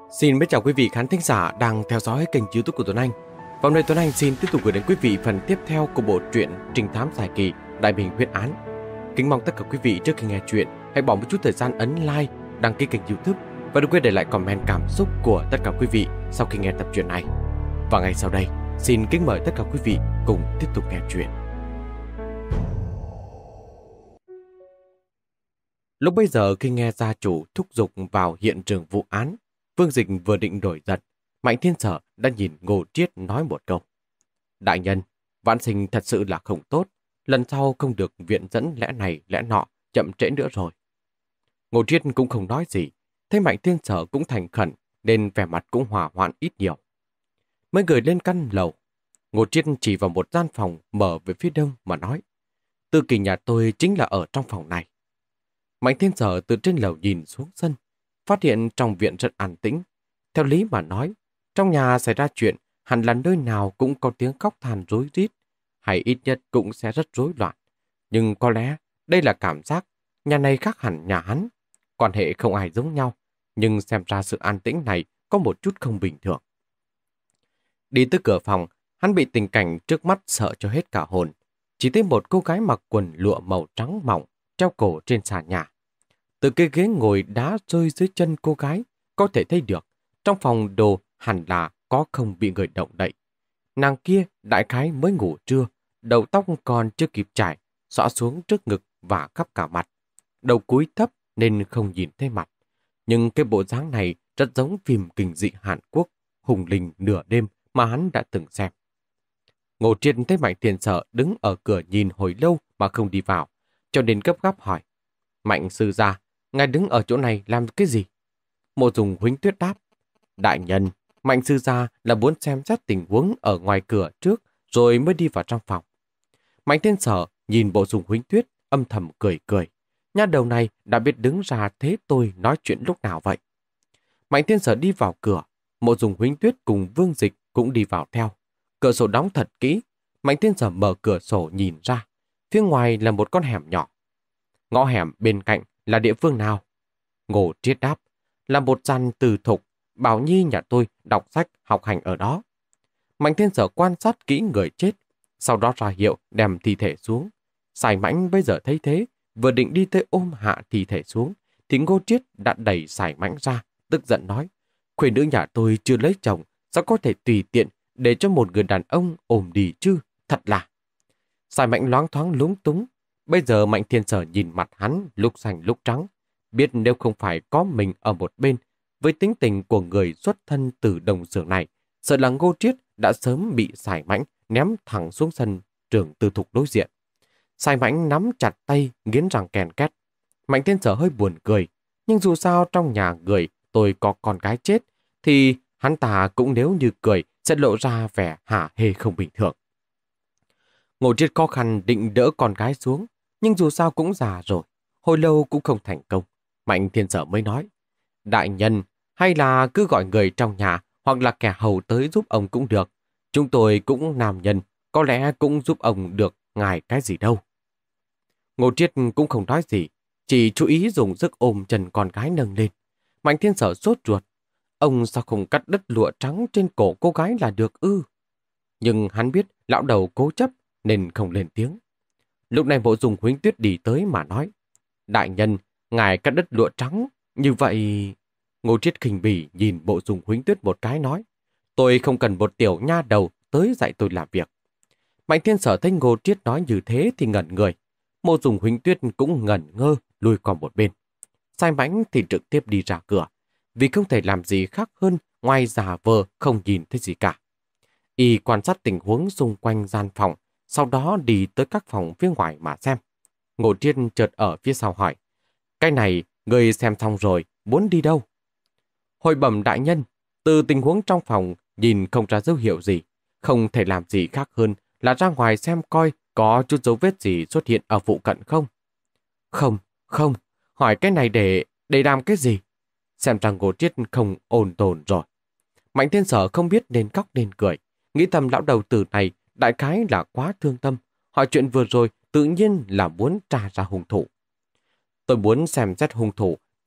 Xin chào quý vị khán thính giả đang theo dõi kênh YouTube của Tuấn Anh. Và hôm nay Tuấn Anh xin tiếp tục gửi đến quý vị phần tiếp theo của bộ truyện Trinh thám dài kỳ Đại Bình Huyết Án. Kính mong tất cả quý vị trước khi nghe chuyện hãy bỏ một chút thời gian ấn like, đăng ký kênh YouTube và đừng quên để lại comment cảm xúc của tất cả quý vị sau khi nghe tập truyện này. Và ngay sau đây, xin kính mời tất cả quý vị cùng tiếp tục nghe chuyện. Lúc bấy giờ khi nghe gia chủ thúc giục vào hiện trường vụ án, Vương Dịch vừa định nổi giận, Mạnh Thiên Sở đã nhìn Ngô Triết nói một câu. Đại nhân, vãn sinh thật sự là không tốt, lần sau không được viện dẫn lẽ này lẽ nọ, chậm trễ nữa rồi. Ngô Triết cũng không nói gì, thấy Mạnh Thiên Sở cũng thành khẩn, nên vẻ mặt cũng hòa hoãn ít nhiều. Mấy người lên căn lầu, Ngô Triết chỉ vào một gian phòng mở về phía đông mà nói, Tư Kỳ nhà tôi chính là ở trong phòng này. Mạnh Thiên Sở từ trên lầu nhìn xuống sân, phát hiện trong viện rất an tĩnh. Theo lý mà nói, trong nhà xảy ra chuyện, hẳn là nơi nào cũng có tiếng khóc than rối rít, hay ít nhất cũng sẽ rất rối loạn. Nhưng có lẽ đây là cảm giác nhà này khác hẳn nhà hắn. Quan hệ không ai giống nhau, nhưng xem ra sự an tĩnh này có một chút không bình thường. Đi tới cửa phòng, hắn bị tình cảnh trước mắt sợ cho hết cả hồn. Chỉ thấy một cô gái mặc quần lụa màu trắng mỏng, treo cổ trên sàn nhà. Từ cái ghế ngồi đá rơi dưới chân cô gái, có thể thấy được, trong phòng đồ hẳn là có không bị người động đậy. Nàng kia đại khái mới ngủ trưa, đầu tóc còn chưa kịp trải, xõa xuống trước ngực và khắp cả mặt. Đầu cúi thấp nên không nhìn thấy mặt. Nhưng cái bộ dáng này rất giống phim kinh dị Hàn Quốc, hùng linh nửa đêm mà hắn đã từng xem. Ngô Triết thấy Mạnh Thiên Sở đứng ở cửa nhìn hồi lâu mà không đi vào, cho nên gấp gáp hỏi. Mạnh sư gia, ngài đứng ở chỗ này làm cái gì? Mộ Dung Huỳnh Tuyết đáp. Đại nhân, Mạnh sư gia là muốn xem xét tình huống ở ngoài cửa trước rồi mới đi vào trong phòng. Mạnh Thiên Sở nhìn Mộ Dung Huỳnh Tuyết âm thầm cười cười. Nha đầu này đã biết đứng ra thế tôi nói chuyện lúc nào vậy? Mạnh Thiên Sở đi vào cửa, Mộ Dung Huỳnh Tuyết cùng Vương Dịch cũng đi vào theo. Cửa sổ đóng thật kỹ, Mạnh Thiên Sở mở cửa sổ nhìn ra. Phía ngoài là một con hẻm nhỏ. Ngõ hẻm bên cạnh là địa phương nào? Ngô Triết đáp, là một gian từ thục, Bảo Nhi nhà tôi đọc sách học hành ở đó. Mạnh Thiên Sở quan sát kỹ người chết, sau đó ra hiệu đem thi thể xuống. Sài Mãnh bây giờ thấy thế, vừa định đi tới ôm hạ thi thể xuống, thì Ngô Triết đã đẩy Sài Mãnh ra, tức giận nói, khuê nữ nhà tôi chưa lấy chồng, sao có thể tùy tiện để cho một người đàn ông ôm đi chứ, thật là. Sài Mãnh loáng thoáng lúng túng. Bây giờ Mạnh Thiên Sở nhìn mặt hắn lúc xanh lúc trắng, biết nếu không phải có mình ở một bên, với tính tình của người xuất thân từ đồng xưởng này, sợ là Ngô Triết đã sớm bị Sài Mãnh ném thẳng xuống sân trường tư thục đối diện. Sài Mãnh nắm chặt tay, nghiến răng kèn két. Mạnh Thiên Sở hơi buồn cười, nhưng dù sao trong nhà người tôi có con gái chết, thì hắn ta cũng nếu như cười sẽ lộ ra vẻ hả hê không bình thường. Ngô Triết khó khăn định đỡ con gái xuống, nhưng dù sao cũng già rồi, hồi lâu cũng không thành công. Mạnh Thiên Sở mới nói, đại nhân, hay là cứ gọi người trong nhà hoặc là kẻ hầu tới giúp ông cũng được. Chúng tôi cũng nam nhân, có lẽ cũng giúp ông được ngài cái gì đâu. Ngô Triết cũng không nói gì, chỉ chú ý dùng sức ôm chân con gái nâng lên. Mạnh Thiên Sở sốt ruột, ông sao không cắt đứt lụa trắng trên cổ cô gái là được ư? Nhưng hắn biết lão đầu cố chấp nên không lên tiếng. Lúc này Mộ Dung Huỳnh Tuyết đi tới mà nói, đại nhân, ngài cắt đứt lụa trắng, như vậy... Ngô Triết khinh bỉ nhìn Mộ Dung Huỳnh Tuyết một cái nói, tôi không cần một tiểu nha đầu tới dạy tôi làm việc. Mạnh Thiên Sở thấy Ngô Triết nói như thế thì ngẩn người. Mộ Dung Huỳnh Tuyết cũng ngẩn ngơ lùi qua một bên. Sài Mãnh thì trực tiếp đi ra cửa, vì không thể làm gì khác hơn ngoài giả vờ không nhìn thấy gì cả. Y quan sát tình huống xung quanh gian phòng, sau đó đi tới các phòng phía ngoài mà xem. Ngô Triết chợt ở phía sau hỏi, cái này người xem xong rồi, muốn đi đâu? Hồi bẩm đại nhân, từ tình huống trong phòng nhìn không ra dấu hiệu gì, không thể làm gì khác hơn là ra ngoài xem coi có chút dấu vết gì xuất hiện ở phụ cận không. Không, hỏi cái này để làm cái gì? Xem rằng Ngô Triết không ổn tồn rồi. Mạnh Thiên Sở không biết nên khóc nên cười, nghĩ thầm lão đầu tử này đại khái là quá thương tâm, hỏi chuyện vừa rồi tự nhiên là muốn tra ra hung thủ. Tôi muốn xem xét hung thủ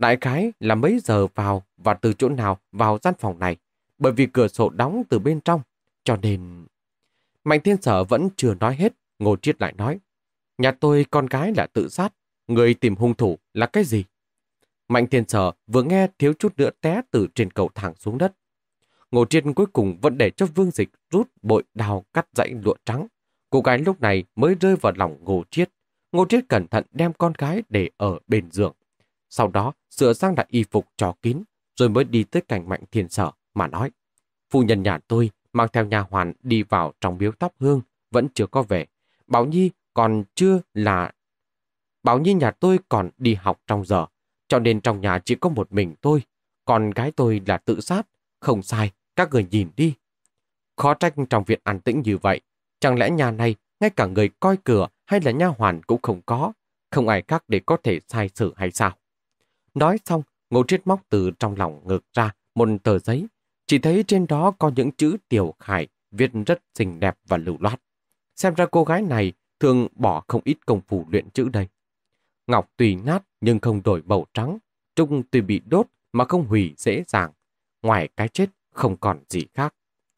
Đại khái là mấy giờ vào và từ chỗ nào vào gian phòng này, bởi vì cửa sổ đóng từ bên trong, cho nên... Mạnh Thiên Sở vẫn chưa nói hết, Ngô Triết lại nói, nhà tôi con gái là tự sát, người tìm hung thủ là cái gì? Mạnh Thiên Sở vừa nghe thiếu chút nữa té từ trên cầu thang xuống đất. Ngô Triết cuối cùng vẫn để cho Vương Dịch rút bội đào cắt dãy lụa trắng. Cô gái lúc này mới rơi vào lòng Ngô Triết. Ngô Triết cẩn thận đem con gái để ở bên giường. Sau đó sửa sang lại y phục cho kín, rồi mới đi tới cạnh Mạnh Thiên Sở mà nói. Phu nhân nhà tôi mang theo nha hoàn đi vào trong miếu thắp hương, vẫn chưa có về. Bảo Nhi còn chưa là... Bảo Nhi nhà tôi còn đi học trong giờ, cho nên trong nhà chỉ có một mình tôi. Còn gái tôi là tự sát. Không sai, các người nhìn đi. Khó trách trong viện an tĩnh như vậy. Chẳng lẽ nhà này ngay cả người coi cửa hay là nha hoàn cũng không có, không ai khác để có thể sai sự hay sao? Nói xong, Ngô Triết móc từ trong lòng ngực ra một tờ giấy. Chỉ thấy trên đó có những chữ Tiểu Khải viết rất xinh đẹp và lưu loát. Xem ra cô gái này thường bỏ không ít công phu luyện chữ đây. Ngọc tùy nát nhưng không đổi màu trắng. Trung tuy bị đốt mà không hủy dễ dàng. Ngoài cái chết không còn gì khác.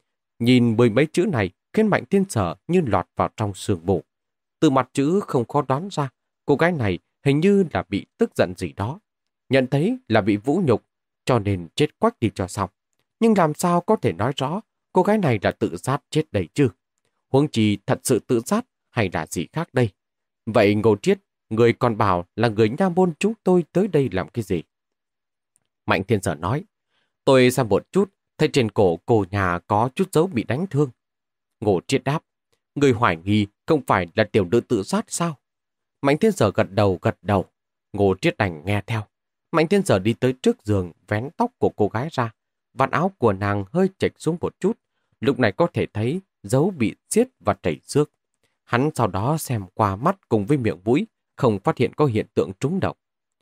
Nhìn mười mấy chữ này khiến Mạnh Thiên Sở như lọt vào trong sương mù. Từ mặt chữ không khó đoán ra, cô gái này hình như là bị tức giận gì đó. Nhận thấy là bị vũ nhục, cho nên chết quách đi cho xong. Nhưng làm sao có thể nói rõ cô gái này là tự sát chết đây chứ? Huống chi thật sự tự sát hay là gì khác đây? Vậy Ngô Triết, người còn bảo là người nha môn chúng tôi tới đây làm cái gì? Mạnh Thiên Sở nói, tôi xem một chút, thấy trên cổ cô nhà có chút dấu bị đánh thương. Ngô Triết đáp, người hoài nghi không phải là tiểu nữ tự sát sao? Mạnh Thiên Sở gật đầu. Ngô Triết đành nghe theo. Mạnh Thiên Sở đi tới trước giường, vén tóc của cô gái ra. Vạt áo của nàng hơi chệch xuống một chút. Lúc này có thể thấy dấu bị xiết và chảy xước. Hắn sau đó xem qua mắt cùng với miệng mũi, không phát hiện có hiện tượng trúng độc.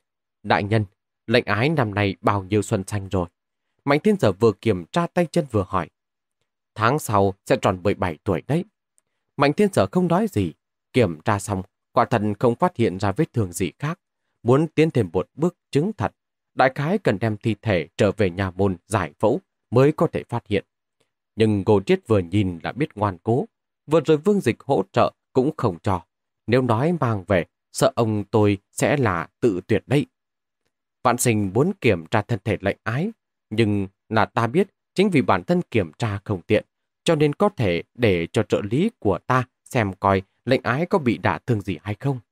Đại nhân, lệnh ái năm nay bao nhiêu xuân xanh rồi? Mạnh Thiên Sở vừa kiểm tra tay chân vừa hỏi. Tháng sau sẽ tròn 17 tuổi đấy. Mạnh Thiên Sở không nói gì. Kiểm tra xong, quả thật không phát hiện ra vết thương gì khác. Muốn tiến thêm một bước chứng thật, đại khái cần đem thi thể trở về nhà môn giải phẫu mới có thể phát hiện. Nhưng Ngô Triết vừa nhìn đã biết ngoan cố. Vừa rồi Vương Dịch hỗ trợ cũng không cho. Nếu nói mang về, sợ ông tôi sẽ là tự tuyệt đấy. Vạn Sinh muốn kiểm tra thân thể lệnh ái, nhưng là ta biết chính vì bản thân kiểm tra không tiện, cho nên có thể để cho trợ lý của ta xem coi lệnh ái có bị đả thương gì hay không.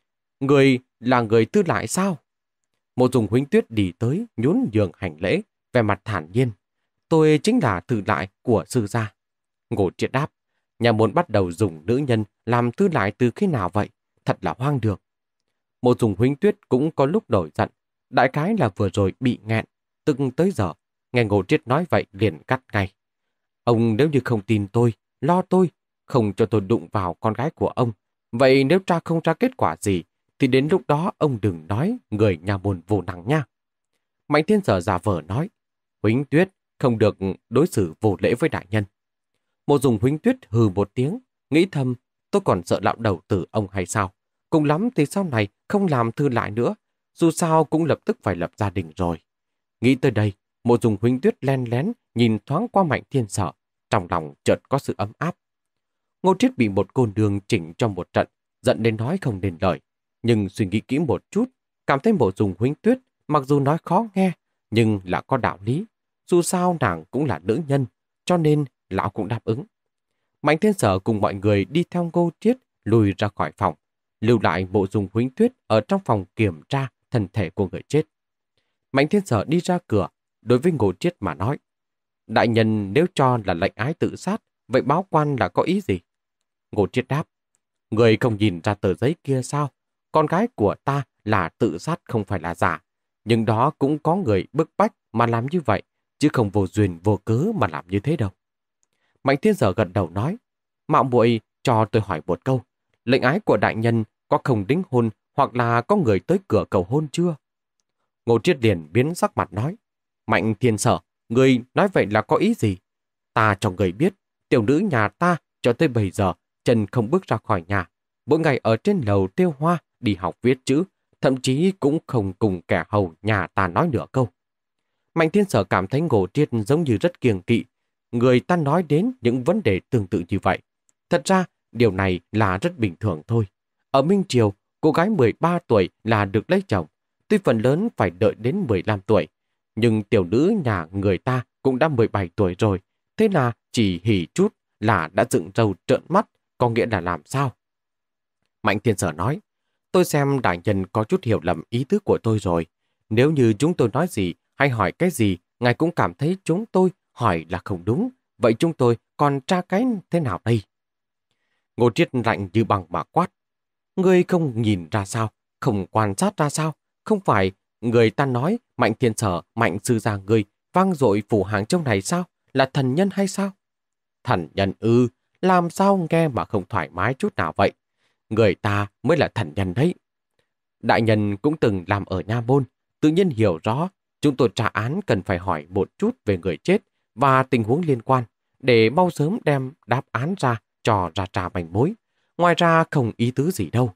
Người là người Tư Lại sao? Mộ Dung Huỳnh Tuyết đi tới, nhún nhường hành lễ, vẻ mặt thản nhiên. Tôi chính là Tư Lại của sư gia. Ngô Triết đáp, nhà môn bắt đầu dùng nữ nhân làm Tư Lại từ khi nào vậy? Thật là hoang đường. Mộ Dung Huỳnh Tuyết cũng có lúc nổi giận, đại khái là vừa rồi bị nghẹn, từng tới giờ. Nghe Ngô Triết nói vậy liền cắt ngay. Ông nếu như không tin tôi, lo tôi, không cho tôi đụng vào con gái của ông, vậy nếu tra không ra kết quả gì, thì đến lúc đó ông đừng nói người nhà môn vô năng nha. Mạnh Thiên Sở giả vờ nói, Huỳnh Tuyết không được đối xử vô lễ với đại nhân. Mộ Dung Huỳnh Tuyết hừ một tiếng, nghĩ thầm, tôi còn sợ lão đầu tử ông hay sao? Cùng lắm thì sau này không làm Thư Lại nữa, dù sao cũng lập tức phải lập gia đình rồi. Nghĩ tới đây, Mộ Dung Huỳnh Tuyết len lén nhìn thoáng qua Mạnh Thiên Sở, trong lòng chợt có sự ấm áp. Ngô Triết bị một cô nương chỉnh cho một trận, giận đến nói không nên lời. Nhưng suy nghĩ kỹ một chút, cảm thấy Mộ Dung Huỳnh Tuyết mặc dù nói khó nghe, nhưng là có đạo lý. Dù sao nàng cũng là nữ nhân, cho nên lão cũng đáp ứng. Mạnh Thiên Sở cùng mọi người đi theo Ngô Triết lùi ra khỏi phòng, lưu lại Mộ Dung Huỳnh Tuyết ở trong phòng kiểm tra thân thể của người chết. Mạnh Thiên Sở đi ra cửa, đối với Ngô Triết mà nói, đại nhân nếu cho là lệnh ái tự sát, vậy báo quan là có ý gì? Ngô Triết đáp, người không nhìn ra tờ giấy kia sao? Con gái của ta là tự sát không phải là giả, nhưng đó cũng có người bức bách mà làm như vậy, chứ không vô duyên vô cớ mà làm như thế đâu. Mạnh Thiên Sở gật đầu nói, mạo muội cho tôi hỏi một câu, lệnh ái của đại nhân có không đính hôn hoặc là có người tới cửa cầu hôn chưa? Ngô Triết liền biến sắc mặt nói, Mạnh Thiên Sở, người nói vậy là có ý gì? Ta cho người biết, tiểu nữ nhà ta cho tới bây giờ chân không bước ra khỏi nhà, mỗi ngày ở trên lầu tiêu hoa đi học viết chữ, thậm chí cũng không cùng kẻ hầu nhà ta nói nửa câu. Mạnh Thiên Sở cảm thấy Ngô Triết giống như rất kiêng kỵ. Người ta nói đến những vấn đề tương tự như vậy. Thật ra, điều này là rất bình thường thôi. Ở Minh Triều, cô gái 13 tuổi là được lấy chồng, tuy phần lớn phải đợi đến 15 tuổi. Nhưng tiểu nữ nhà người ta cũng đã 17 tuổi rồi, thế là chỉ hỉ chút là đã dựng râu trợn mắt, có nghĩa là làm sao? Mạnh Thiên Sở nói, tôi xem đại nhân có chút hiểu lầm ý tứ của tôi rồi. Nếu như chúng tôi nói gì hay hỏi cái gì, ngài cũng cảm thấy chúng tôi hỏi là không đúng, vậy chúng tôi còn tra cái thế nào đây? Ngô Triết lạnh như bằng mà quát. Ngươi không nhìn ra sao, không quan sát ra sao, không phải người ta nói Mạnh Thiên Sở, Mạnh sư gia ngươi vang dội phủ hàng trong này sao? Là thần nhân hay sao? Thần nhân ư, làm sao nghe mà không thoải mái chút nào vậy? Người ta mới là thần nhân đấy. Đại nhân cũng từng làm ở nha môn, tự nhiên hiểu rõ chúng tôi trả án cần phải hỏi một chút về người chết và tình huống liên quan để mau sớm đem đáp án ra cho ra trà manh mối. Ngoài ra không ý tứ gì đâu.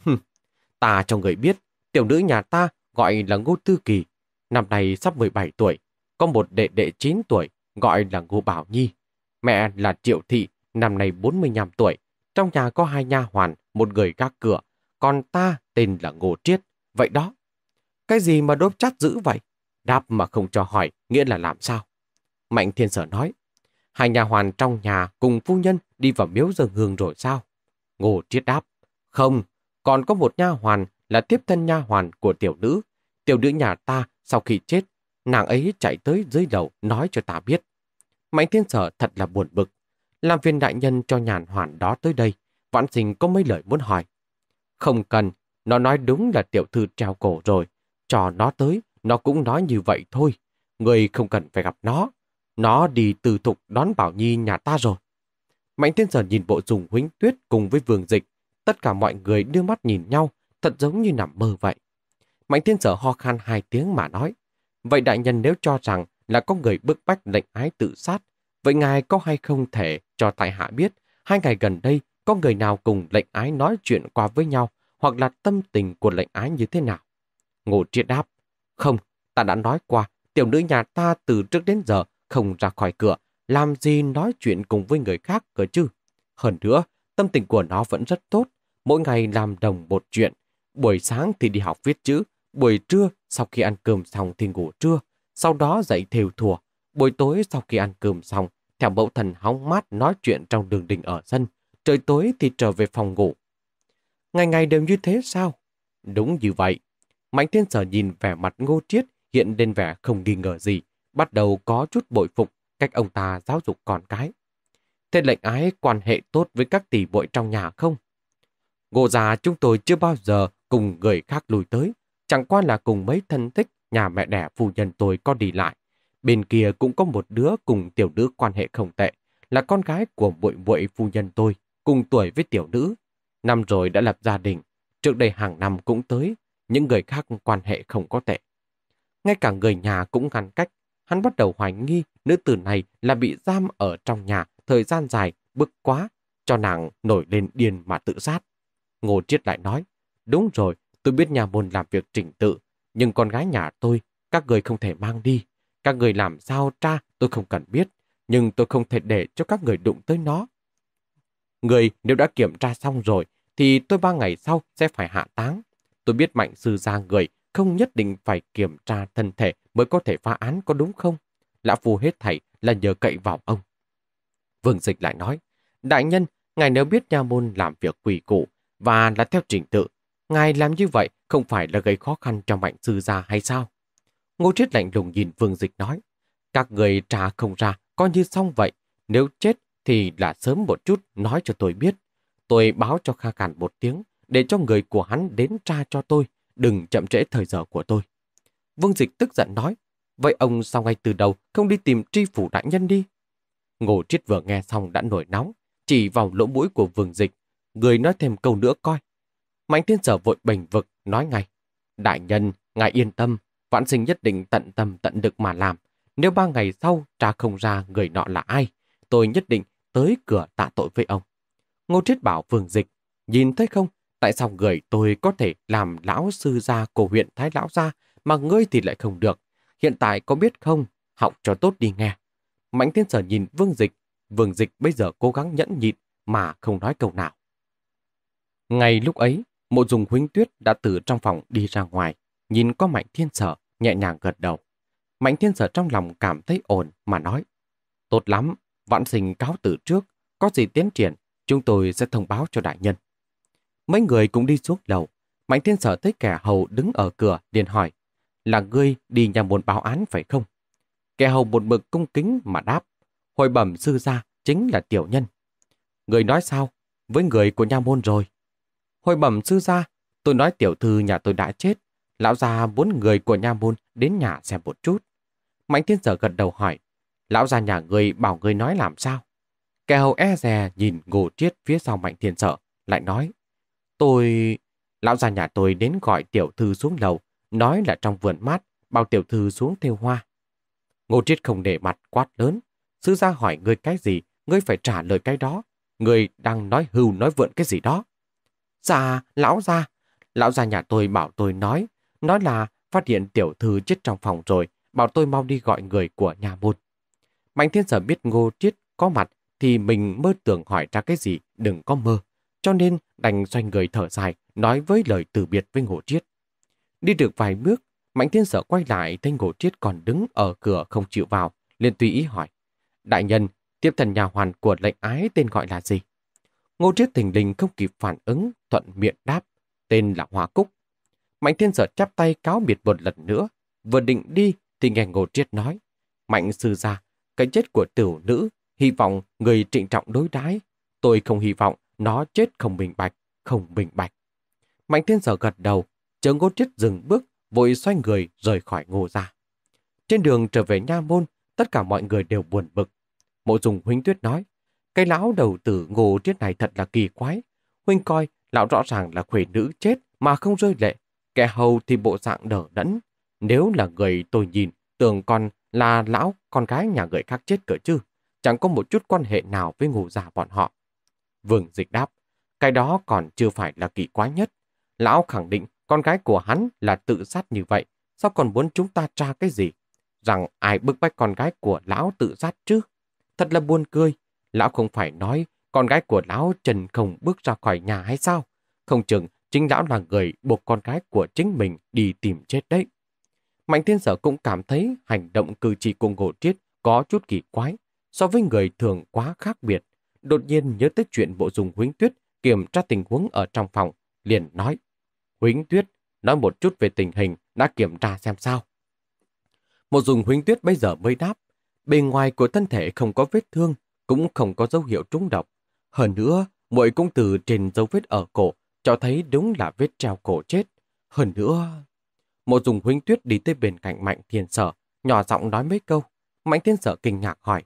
Ta cho người biết, tiểu nữ nhà ta gọi là Ngô Tư Kỳ, năm nay sắp 17 tuổi, có một đệ đệ 9 tuổi gọi là Ngô Bảo Nhi. Mẹ là Triệu Thị, năm nay 45 tuổi, trong nhà có 2 nha hoàn, một người gác cửa, còn ta tên là Ngô Triết. Vậy đó. Cái gì mà đốp chát dữ vậy? Đáp mà không cho hỏi, nghĩa là làm sao? Mạnh Thiên Sở nói, 2 nha hoàn trong nhà cùng phu nhân đi vào miếu dâng hương rồi sao? Ngô Triết đáp, không, còn có một nha hoàn là tiếp thân nha hoàn của tiểu nữ. Tiểu nữ nhà ta sau khi chết, nàng ấy chạy tới dưới lầu nói cho ta biết. Mạnh Thiên Sở thật là buồn bực. Làm phiền đại nhân cho nhàn hoàn đó tới đây. Vãn Sinh có mấy lời muốn hỏi. Không cần, nó nói đúng là tiểu thư treo cổ rồi. Cho nó tới, nó cũng nói như vậy thôi. Người không cần phải gặp nó. Nó đi từ thục đón Bảo Nhi nhà ta rồi. Mạnh Thiên Sở nhìn bộ Dùng Huỳnh Tuyết cùng với Vương Dịch. Tất cả mọi người đưa mắt nhìn nhau, thật giống như nằm mơ vậy. Mạnh Thiên Sở ho khan 2 tiếng mà nói. Vậy đại nhân nếu cho rằng là có người bức bách lệnh ái tự sát, vậy ngài có hay không thể cho tại hạ biết 2 ngày gần đây có người nào cùng lệnh ái nói chuyện qua với nhau hoặc là tâm tình của lệnh ái như thế nào? Ngô Triết đáp, không, ta đã nói qua, tiểu nữ nhà ta từ trước đến giờ không ra khỏi cửa, làm gì nói chuyện cùng với người khác cơ chứ. Hơn nữa, tâm tình của nó vẫn rất tốt, mỗi ngày làm đồng một chuyện. Buổi sáng thì đi học viết chữ, buổi trưa sau khi ăn cơm xong thì ngủ trưa, sau đó dậy thều thùa. Buổi tối sau khi ăn cơm xong, theo mẫu thần hóng mát nói chuyện trong đường đình ở sân, trời tối thì trở về phòng ngủ. Ngày ngày đều như thế sao? Đúng như vậy. Mạnh Thiên Sở nhìn vẻ mặt Ngô Triết hiện lên vẻ không nghi ngờ gì, bắt đầu có chút bội phục cách ông ta giáo dục con cái. Thế lệnh ái quan hệ tốt với các tỷ muội trong nhà không? Ngô già chúng tôi chưa bao giờ cùng người khác lùi tới, chẳng qua là cùng mấy thân thích nhà mẹ đẻ phu nhân tôi có đi lại. Bên kia cũng có một đứa cùng tiểu nữ quan hệ không tệ, là con gái của muội muội phu nhân tôi, cùng tuổi với tiểu nữ. Năm rồi đã lập gia đình, trước đây hàng năm cũng tới, những người khác quan hệ không có tệ. Ngay cả người nhà cũng ngăn cách, hắn bắt đầu hoài nghi nữ tử này là bị giam ở trong nhà thời gian dài, bức quá, cho nàng nổi lên điên mà tự sát. Ngô Triết lại nói, đúng rồi, tôi biết nhà môn làm việc chỉnh tự, nhưng con gái nhà tôi, các người không thể mang đi. Các người làm sao tra tôi không cần biết, nhưng tôi không thể để cho các người đụng tới nó. Người nếu đã kiểm tra xong rồi, thì tôi 3 ngày sau sẽ phải hạ táng. Tôi biết Mạnh sư gia người không nhất định phải kiểm tra thân thể mới có thể phá án có đúng không? Lão phu hết thảy là nhờ cậy vào ông. Vương Dịch lại nói, đại nhân, ngài nếu biết nha môn làm việc quỷ củ và là theo trình tự, ngài làm như vậy không phải là gây khó khăn cho Mạnh sư gia hay sao? Ngô Triết lạnh lùng nhìn Vương Dịch nói, các người trả không ra, coi như xong vậy. Nếu chết thì là sớm một chút nói cho tôi biết. Tôi báo cho Kha Cản một tiếng, để cho người của hắn đến tra cho tôi, đừng chậm trễ thời giờ của tôi. Vương Dịch tức giận nói, vậy ông sao ngay từ đầu không đi tìm tri phủ đại nhân đi? Ngô Triết vừa nghe xong đã nổi nóng, chỉ vào lỗ mũi của Vương Dịch, người nói thêm câu nữa coi. Mạnh Thiên Sở vội bềnh vực, nói ngay, đại nhân, ngài yên tâm, Vãn Sinh nhất định tận tâm tận lực mà làm. Nếu 3 ngày sau tra không ra người nọ là ai, tôi nhất định tới cửa tạ tội với ông. Ngô Triết bảo Vương Dịch, nhìn thấy không, Tại sao người tôi có thể làm lão sư gia của huyện Thái Lão gia mà ngươi thì lại không được? Hiện tại có biết không? Học cho tốt đi nghe. Mạnh Thiên Sở nhìn Vương Dịch. Vương Dịch bây giờ cố gắng nhẫn nhịn mà không nói câu nào. Ngay lúc ấy, Mộ Dung Huỳnh Tuyết đã từ trong phòng đi ra ngoài, nhìn có Mạnh Thiên Sở, nhẹ nhàng gật đầu. Mạnh Thiên Sở trong lòng cảm thấy ổn mà nói. Tốt lắm, vãn sinh cáo từ trước, có gì tiến triển, chúng tôi sẽ thông báo cho đại nhân. Mấy người cũng đi xuống lầu. Mạnh Thiên Sở thấy kẻ hầu đứng ở cửa liền hỏi, là ngươi đi nhà môn báo án phải không? Kẻ hầu một mực cung kính mà đáp, hồi bẩm sư gia chính là tiểu nhân. Người nói sao? Với người của nha môn rồi. Hồi bẩm sư gia, tôi nói tiểu thư nhà tôi đã chết. Lão gia muốn người của nha môn đến nhà xem một chút. Mạnh Thiên Sở gật đầu hỏi, lão gia nhà người bảo người nói làm sao? Kẻ hầu e dè nhìn Ngô Triết phía sau Mạnh Thiên Sở, lại nói, lão gia nhà tôi đến gọi tiểu thư xuống lầu, nói là trong vườn mát, bảo tiểu thư xuống thêu hoa. Ngô Triết không để mặt quát lớn, sư gia hỏi ngươi cái gì, ngươi phải trả lời cái đó. Ngươi đang nói hưu nói vượn cái gì đó. Dạ, lão gia nhà tôi bảo tôi nói là phát hiện tiểu thư chết trong phòng rồi, bảo tôi mau đi gọi người của nhà môn. Mạnh Thiên Sở biết Ngô Triết có mặt thì mình mơ tưởng hỏi ra cái gì, đừng có mơ. Cho nên đành xoay người thở dài, nói với lời từ biệt với Ngô Triết. Đi được vài bước, Mạnh Thiên Sở quay lại thấy Ngô Triết còn đứng ở cửa không chịu vào, liền tùy ý hỏi. Đại nhân, tiếp thần nhà hoàn của lệnh ái tên gọi là gì? Ngô Triết thình lình không kịp phản ứng, thuận miệng đáp, tên là Hoa Cúc. Mạnh Thiên Sở chắp tay cáo biệt một lần nữa, vừa định đi thì nghe Ngô Triết nói, Mạnh sư gia, cái chết của tiểu nữ, hy vọng người trịnh trọng đối đãi. Tôi không hy vọng nó chết không minh bạch. Mạnh Thiên Sở gật đầu, chờ Ngô Triết dừng bước, vội xoay người rời khỏi Ngô gia. Trên đường trở về nha môn, tất cả mọi người đều buồn bực. Mộ Dung Huỳnh Tuyết nói, cái lão đầu tử Ngô Triết này thật là kỳ quái. Huynh coi, lão rõ ràng là khuê nữ chết mà không rơi lệ. Kẻ hầu thì bộ dạng đờ đẫn. Nếu là người tôi nhìn, tưởng còn là lão con gái nhà người khác chết cỡ chứ. Chẳng có một chút quan hệ nào với Ngô gia bọn họ. Vương Dịch đáp, cái đó còn chưa phải là kỳ quái nhất. Lão khẳng định con gái của hắn là tự sát như vậy. Sao còn muốn chúng ta tra cái gì? Rằng ai bức bách con gái của lão tự sát chứ? Thật là buồn cười. Lão không phải nói con gái của lão Trần không bước ra khỏi nhà hay sao? Không chừng chính lão là người buộc con gái của chính mình đi tìm chết đấy. Mạnh Thiên Sở cũng cảm thấy hành động cử chỉ của Ngô Triết có chút kỳ quái, so với người thường quá khác biệt. Đột nhiên nhớ tới chuyện Mộ Dung Huỳnh Tuyết kiểm tra tình huống ở trong phòng, liền nói, Huỳnh Tuyết, nói một chút về tình hình đã kiểm tra xem sao. Mộ Dung Huỳnh Tuyết bây giờ mới đáp, bề ngoài của thân thể không có vết thương, cũng không có dấu hiệu trúng độc. Hơn nữa, muội cũng từ trên dấu vết ở cổ, cho thấy đúng là vết treo cổ chết. Hơn nữa... Mộ Dung Huỳnh Tuyết đi tới bên cạnh Mạnh Thiên Sở, nhỏ giọng nói mấy câu. Mạnh Thiên Sở kinh ngạc hỏi,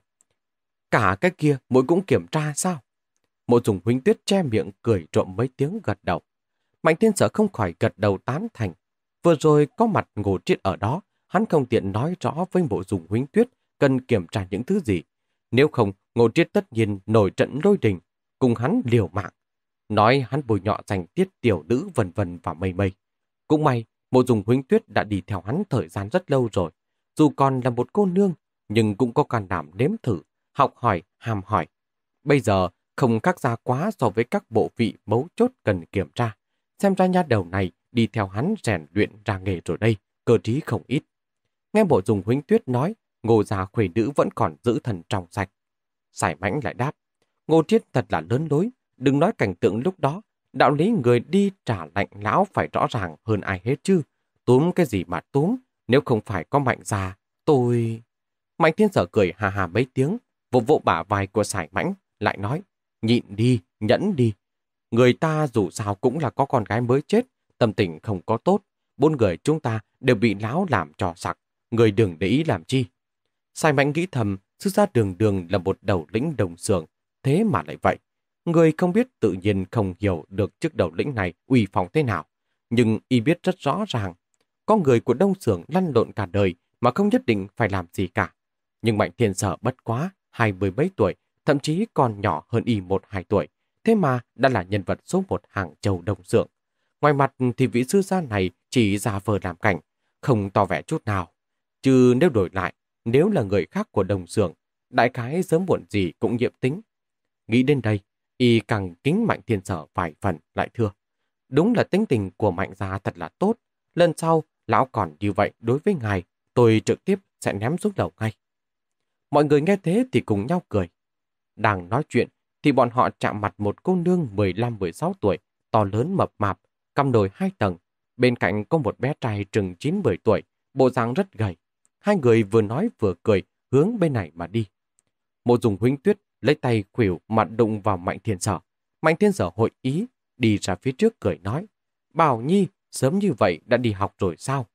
cả cái kia muội cũng kiểm tra sao? Mộ Dung Huỳnh Tuyết che miệng cười trộm mấy tiếng gật đầu. Mạnh Thiên Sở không khỏi gật đầu tán thành. Vừa rồi có mặt Ngô Triết ở đó, hắn không tiện nói rõ với Mộ Dung Huỳnh Tuyết cần kiểm tra những thứ gì. Nếu không, Ngô Triết tất nhiên nổi trận lôi đình, cùng hắn liều mạng. Nói hắn bồi nhọ giành tiết tiểu nữ vân vân và mây mây. Cũng may, Mộ Dung Huỳnh Tuyết đã đi theo hắn thời gian rất lâu rồi. Dù còn là một cô nương, nhưng cũng có can đảm nếm thử, học hỏi, hàm hỏi. Bây giờ không khác xa quá so với các bộ vị mấu chốt cần kiểm tra. Xem ra nha đầu này đi theo hắn rèn luyện ra nghề rồi đây, cơ trí không ít. Nghe Mộ Dung Huỳnh Tuyết nói, Ngô gia khuê nữ vẫn còn giữ thần trong sạch. Sải Mãnh lại đáp, Ngô Triết thật là lớn lối, đừng nói cảnh tượng lúc đó, đạo lý người đi trả lệnh lão phải rõ ràng hơn ai hết chứ. Túm cái gì mà túm, nếu không phải có Mạnh gia, tôi... Mạnh Thiên Sở cười hà hà mấy tiếng, vỗ vỗ bả vai của Sải Mãnh, lại nói, nhịn đi, nhẫn đi. Người ta dù sao cũng là có con gái mới chết, tâm tình không có tốt. 4 người chúng ta đều bị lão làm trò sặc, người đừng để ý làm chi. Sải Mãnh nghĩ thầm, sư gia Đường Đường là một đầu lĩnh đồng xưởng, thế mà lại vậy. Người không biết tự nhiên không hiểu được chức đầu lĩnh này uy phong thế nào. Nhưng y biết rất rõ ràng, có người của đông xưởng lăn lộn cả đời mà không nhất định phải làm gì cả. Nhưng Mạnh Thiên Sở bất quá, 20 mấy tuổi, thậm chí còn nhỏ hơn y 1-2 tuổi. Thế mà đã là nhân vật số 1 Hàng Châu đông xưởng. Ngoài mặt thì vị sư gia này chỉ giả vờ làm cảnh, không tỏ vẻ chút nào. Chứ nếu đổi lại, nếu là người khác của đồng xưởng, đại khái sớm muộn gì cũng nhiễm tính. Nghĩ đến đây, y càng kính Mạnh Thiên Sở vài phần lại thưa. Đúng là tính tình của Mạnh gia thật là tốt. Lần sau, lão còn như vậy đối với ngài, tôi trực tiếp sẽ ném xuống đầu ngay. Mọi người nghe thế thì cùng nhau cười. Đang nói chuyện thì bọn họ chạm mặt một cô nương 15-16 tuổi, to lớn mập mạp, cằm đồi 2 tầng. Bên cạnh có một bé trai chừng 9-10 tuổi, bộ dáng rất gầy. Hai người vừa nói vừa cười, hướng bên này mà đi. Mộ Dung Huỳnh Tuyết lấy tay khuỷu mặt đụng vào Mạnh Thiên Sở. Mạnh Thiên Sở hội ý, đi ra phía trước cười nói. Bảo Nhi, sớm như vậy đã đi học rồi sao?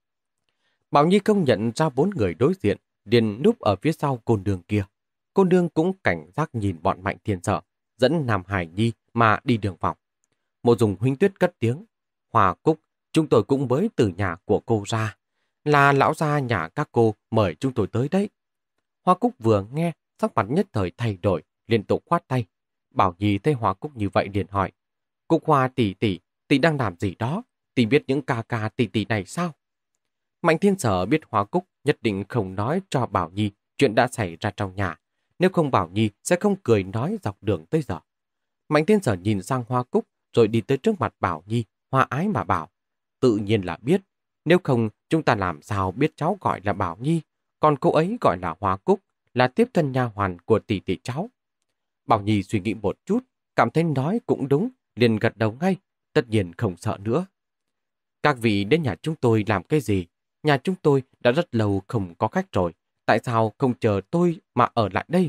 Bảo Nhi không nhận ra 4 người đối diện, liền núp ở phía sau cô nương kia. Cô nương cũng cảnh giác nhìn bọn Mạnh Thiên Sở, dẫn Nam Hải Nhi mà đi đường vòng. Mộ Dung Huỳnh Tuyết cất tiếng. Hòa Cúc, chúng tôi cũng mới từ nhà của cô ra. Là lão gia nhà các cô mời chúng tôi tới đấy. Hoa Cúc vừa nghe, sắc mặt nhất thời thay đổi, liên tục khoát tay. Bảo Nhi thấy Hoa Cúc như vậy liền hỏi. Cúc Hoa tỷ tỷ, tỷ đang làm gì đó? Tỷ biết những ca ca tỷ tỷ này sao? Mạnh Thiên Sở biết Hoa Cúc nhất định không nói cho Bảo Nhi chuyện đã xảy ra trong nhà. Nếu không Bảo Nhi sẽ không cười nói dọc đường tới giờ. Mạnh Thiên Sở nhìn sang Hoa Cúc rồi đi tới trước mặt Bảo Nhi, hoa ái mà bảo. Tự nhiên là biết. Nếu không chúng ta làm sao biết cháu gọi là Bảo Nhi, còn cô ấy gọi là Hoa Cúc, là tiếp thân nha hoàn của tỷ tỷ cháu. Bảo Nhi suy nghĩ một chút, cảm thấy nói cũng đúng, liền gật đầu ngay, tất nhiên không sợ nữa. Các vị đến nhà chúng tôi làm cái gì? Nhà chúng tôi đã rất lâu không có khách rồi, tại sao không chờ tôi mà ở lại đây?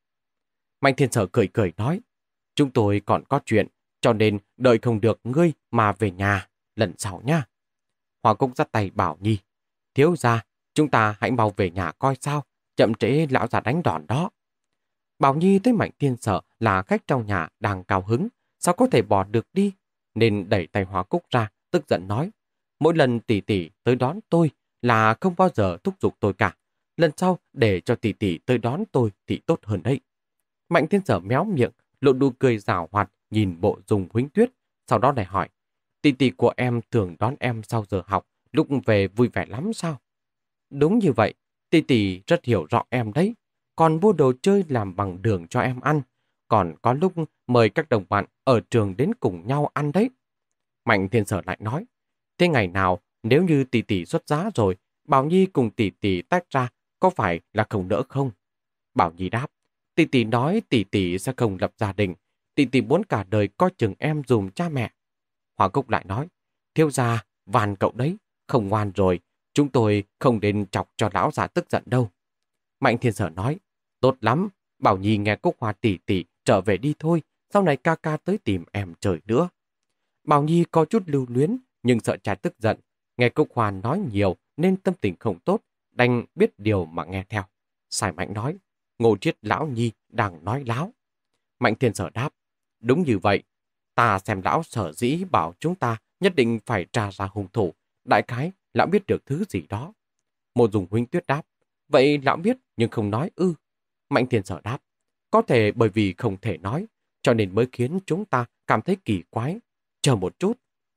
Mạnh Thiên Sở cười cười nói, chúng tôi còn có chuyện, cho nên đợi không được ngươi mà về nhà, lần sau nha. Hoa Cúc dắt tay Bảo Nhi, thiếu gia, chúng ta hãy mau về nhà coi sao, chậm trễ lão già đánh đòn đó. Bảo Nhi thấy Mạnh Thiên Sở là khách trong nhà đang cao hứng, sao có thể bỏ được đi, nên đẩy tay Hoa Cúc ra, tức giận nói, mỗi lần tỷ tỷ tới đón tôi là không bao giờ thúc giục tôi cả, lần sau để cho tỷ tỷ tới đón tôi thì tốt hơn đấy. Mạnh Thiên Sở méo miệng, lộ nụ cười giảo hoạt nhìn Mộ Dung Huỳnh Tuyết, sau đó lại hỏi, tỷ tỷ của em thường đón em sau giờ học, lúc về vui vẻ lắm sao? Đúng như vậy, tỷ tỷ rất hiểu rõ em đấy, còn mua đồ chơi làm bằng đường cho em ăn, còn có lúc mời các đồng bạn ở trường đến cùng nhau ăn đấy. Mạnh Thiên Sở lại nói, thế ngày nào nếu như tỷ tỷ xuất giá rồi, Bảo Nhi cùng tỷ tỷ tách ra, có phải là không nỡ không? Bảo Nhi đáp, tỷ tỷ nói tỷ tỷ sẽ không lập gia đình, tỷ tỷ muốn cả đời coi chừng em dùm cha mẹ. Hoa Cúc lại nói, thiếu gia, van cậu đấy, không ngoan rồi, chúng tôi không nên chọc cho lão già tức giận đâu. Mạnh Thiên Sở nói, tốt lắm, Bảo Nhi nghe Cúc Hoa tỷ tỷ trở về đi thôi, sau này ca ca tới tìm em trời nữa. Bảo Nhi có chút lưu luyến, nhưng sợ cha tức giận, nghe Cúc Hoa nói nhiều nên tâm tình không tốt, đành biết điều mà nghe theo. Sài Mạnh nói, Ngô Triết lão Nhi đang nói láo. Mạnh Thiên Sở đáp, đúng như vậy, ta xem lão sở dĩ bảo chúng ta nhất định phải tra ra hung thủ, đại khái lão biết được thứ gì đó. Mộ Dung Huỳnh Tuyết đáp, vậy lão biết nhưng không nói ư? Mạnh Thiên Sở đáp, có thể bởi vì không thể nói, cho nên mới khiến chúng ta cảm thấy kỳ quái. Chờ một chút.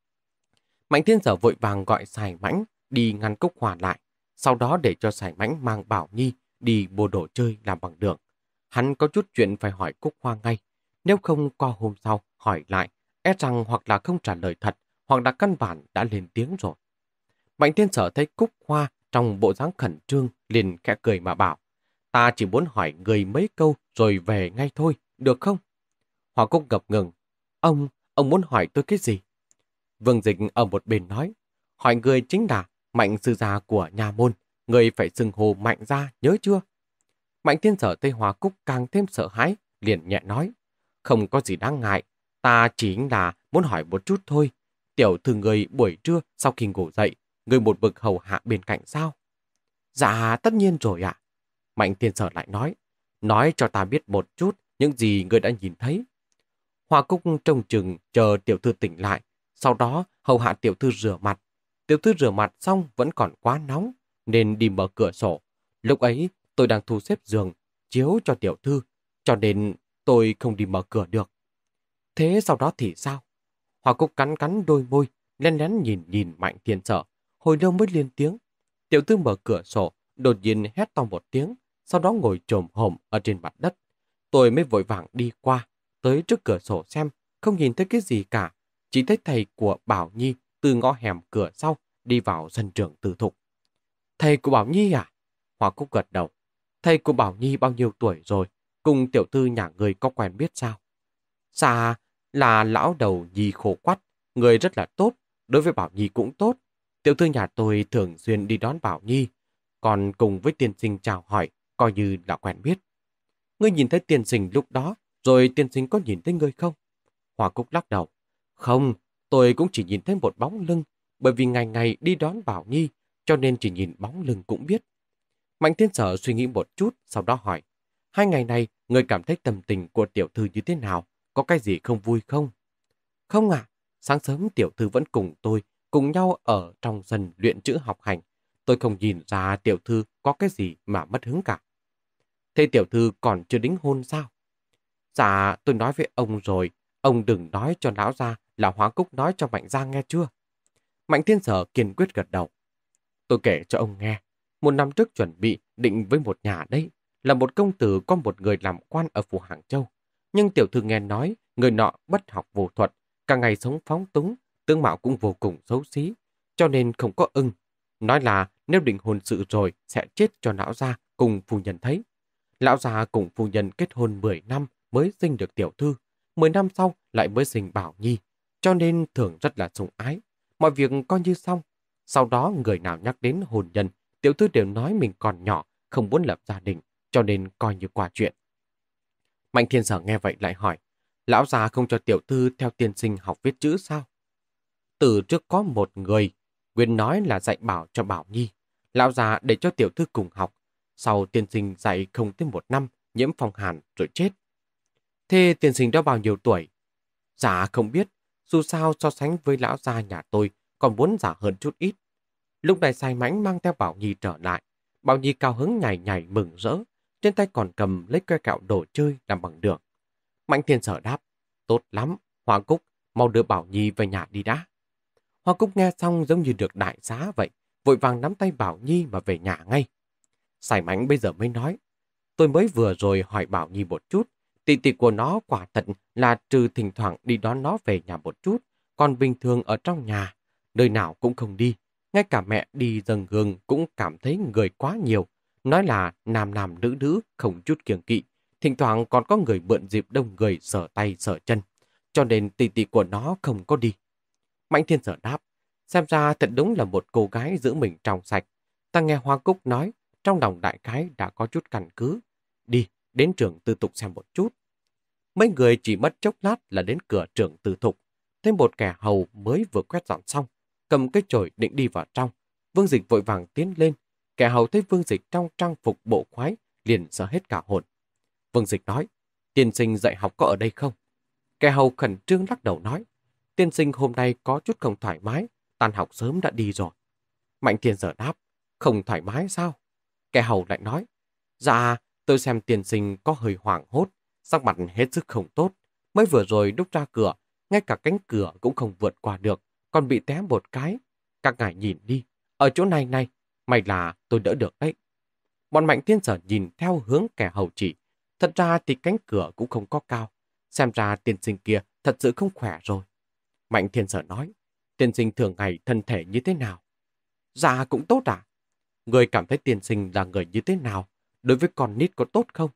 Mạnh Thiên Sở vội vàng gọi Sài Mãnh đi ngăn Cúc Hoa lại, sau đó để cho Sài Mãnh mang Bảo Nhi đi mua đồ chơi làm bằng được. Hắn có chút chuyện phải hỏi Cúc Hoa ngay, nếu không qua hôm sau hỏi lại, e rằng hoặc là không trả lời thật, hoặc là căn bản đã lên tiếng rồi. Mạnh Thiên Sở thấy Cúc Hoa trong bộ dáng khẩn trương, liền khẽ cười mà bảo, ta chỉ muốn hỏi người mấy câu rồi về ngay thôi, được không? Hoa Cúc ngập ngừng, ông muốn hỏi tôi cái gì? Vương Dịch ở một bên nói, hỏi người chính là Mạnh sư gia của nhà môn, người phải xưng hô Mạnh gia, nhớ chưa? Mạnh Thiên Sở thấy Hoa Cúc càng thêm sợ hãi, liền nhẹ nói, không có gì đáng ngại, ta chỉ là muốn hỏi một chút thôi. Tiểu thư người buổi trưa sau khi ngủ dậy, người một bực hầu hạ bên cạnh sao? Dạ, tất nhiên rồi ạ. Mạnh Thiên Sở lại nói cho ta biết một chút những gì người đã nhìn thấy. Hoa Cúc trông chừng chờ tiểu thư tỉnh lại, sau đó hầu hạ tiểu thư rửa mặt. Tiểu thư rửa mặt xong vẫn còn quá nóng, nên đi mở cửa sổ. Lúc ấy tôi đang thu xếp giường, chiếu cho tiểu thư, cho nên tôi không đi mở cửa được. Thế sau đó thì sao? Hoa Cúc cắn cắn đôi môi, lén lén nhìn nhìn Mạnh Thiên Sở, hồi lâu mới lên tiếng. Tiểu thư mở cửa sổ, đột nhiên hét to một tiếng, sau đó ngồi chồm hổm ở trên mặt đất. Tôi mới vội vàng đi qua, tới trước cửa sổ xem, không nhìn thấy cái gì cả, chỉ thấy thầy của Bảo Nhi từ ngõ hẻm cửa sau đi vào sân trường tư thục. Thầy của Bảo Nhi à? Hoa Cúc gật đầu. Thầy của Bảo Nhi bao nhiêu tuổi rồi? Cùng tiểu thư nhà người có quen biết sao? Dạ, là lão đầu Nhi khổ quắt, người rất là tốt, đối với Bảo Nhi cũng tốt. Tiểu thư nhà tôi thường xuyên đi đón Bảo Nhi, còn cùng với tiên sinh chào hỏi, coi như là quen biết. Ngươi nhìn thấy tiên sinh lúc đó, rồi tiên sinh có nhìn thấy ngươi không? Hoa Cúc lắc đầu. Không, tôi cũng chỉ nhìn thấy một bóng lưng, bởi vì ngày ngày đi đón Bảo Nhi, cho nên chỉ nhìn bóng lưng cũng biết. Mạnh Thiên Sở suy nghĩ một chút, sau đó hỏi. 2 ngày này, ngươi cảm thấy tâm tình của tiểu thư như thế nào? Có cái gì không vui không? Không ạ, sáng sớm tiểu thư vẫn cùng tôi, cùng nhau ở trong sân luyện chữ học hành. Tôi không nhìn ra tiểu thư có cái gì mà mất hứng cả. Thế tiểu thư còn chưa đính hôn sao? Dạ, tôi nói với ông rồi, ông đừng nói cho lão gia là Hóa Cúc nói cho Mạnh gia nghe chưa? Mạnh Thiên Sở kiên quyết gật đầu. Tôi kể cho ông nghe, 1 năm trước chuẩn bị định với một nhà đấy, là một công tử có một người làm quan ở phủ Hàng Châu. Nhưng tiểu thư nghe nói, người nọ bất học vô thuật, cả ngày sống phóng túng, tướng mạo cũng vô cùng xấu xí, cho nên không có ưng. Nói là nếu định hôn sự rồi sẽ chết cho lão gia cùng phu nhân thấy. Lão già cùng phu nhân kết hôn 10 năm mới sinh được tiểu thư, 10 năm sau lại mới sinh Bảo Nhi, cho nên thường rất là sủng ái. Mọi việc coi như xong. Sau đó người nào nhắc đến hôn nhân, tiểu thư đều nói mình còn nhỏ, không muốn lập gia đình, cho nên coi như qua chuyện. Mạnh Thiên Sở nghe vậy lại hỏi, lão già không cho tiểu thư theo tiên sinh học viết chữ sao? Từ trước có một người, Nguyên nói là dạy bảo cho Bảo Nhi, lão già để cho tiểu thư cùng học. Sau tiên sinh dạy không tới 1 năm, nhiễm phong hàn rồi chết. Thế tiên sinh đó bao nhiêu tuổi? Dạ không biết, dù sao so sánh với lão gia nhà tôi còn muốn già hơn chút ít. Lúc này Sai Mãnh mang theo Bảo Nhi trở lại. Bảo Nhi cao hứng nhảy nhảy mừng rỡ, trên tay còn cầm lấy que kẹo đồ chơi làm bằng được. Mạnh Thiên Sở đáp, tốt lắm, Hoa Cúc, mau đưa Bảo Nhi về nhà đi đã. Hoa Cúc nghe xong giống như được đại xá vậy, vội vàng nắm tay Bảo Nhi mà về nhà ngay. Sai Mãnh bây giờ mới nói, tôi mới vừa rồi hỏi Bảo Nhi một chút, tỷ tỷ của nó quả thật là trừ thỉnh thoảng đi đón nó về nhà một chút, còn bình thường ở trong nhà, nơi nào cũng không đi. Ngay cả mẹ đi dâng hương cũng cảm thấy người quá nhiều, nói là nam nam nữ nữ không chút kiêng kỵ, thỉnh thoảng còn có người mượn dịp đông người sờ tay sờ chân, cho nên tỷ tỷ của nó không có đi. Mạnh Thiên Sở đáp, xem ra thật đúng là một cô gái giữ mình trong sạch. Ta nghe Hoa Cúc nói, trong lòng đại khái đã có chút căn cứ. Đi, đến trường tư thục xem một chút. Mấy người chỉ mất chốc lát là đến cửa trường tư thục. Thêm một kẻ hầu mới vừa quét dọn xong, cầm cái chổi định đi vào trong. Vương Dịch vội vàng tiến lên. Kẻ hầu thấy Vương Dịch trong trang phục bộ khoái, liền sợ hết cả hồn. Vương Dịch nói, tiên sinh dạy học có ở đây không? Kẻ hầu khẩn trương lắc đầu nói, tiên sinh hôm nay có chút không thoải mái, tan học sớm đã đi rồi. Mạnh Thiên Sở đáp, không thoải mái sao? Kẻ hầu lại nói, dạ, tôi xem tiên sinh có hơi hoảng hốt, sắc mặt hết sức không tốt. Mới vừa rồi lúc ra cửa, ngay cả cánh cửa cũng không vượt qua được, còn bị té một cái. Các ngài nhìn đi, ở chỗ này này, may là tôi đỡ được đấy. Bọn Mạnh Thiên Sở nhìn theo hướng kẻ hầu chỉ. Thật ra thì cánh cửa cũng không có cao. Xem ra tiên sinh kia thật sự không khỏe rồi. Mạnh Thiên Sở nói, tiên sinh thường ngày thân thể như thế nào? Dạ cũng tốt à? Người cảm thấy tiên sinh là người như thế nào? Đối với con nít có tốt không?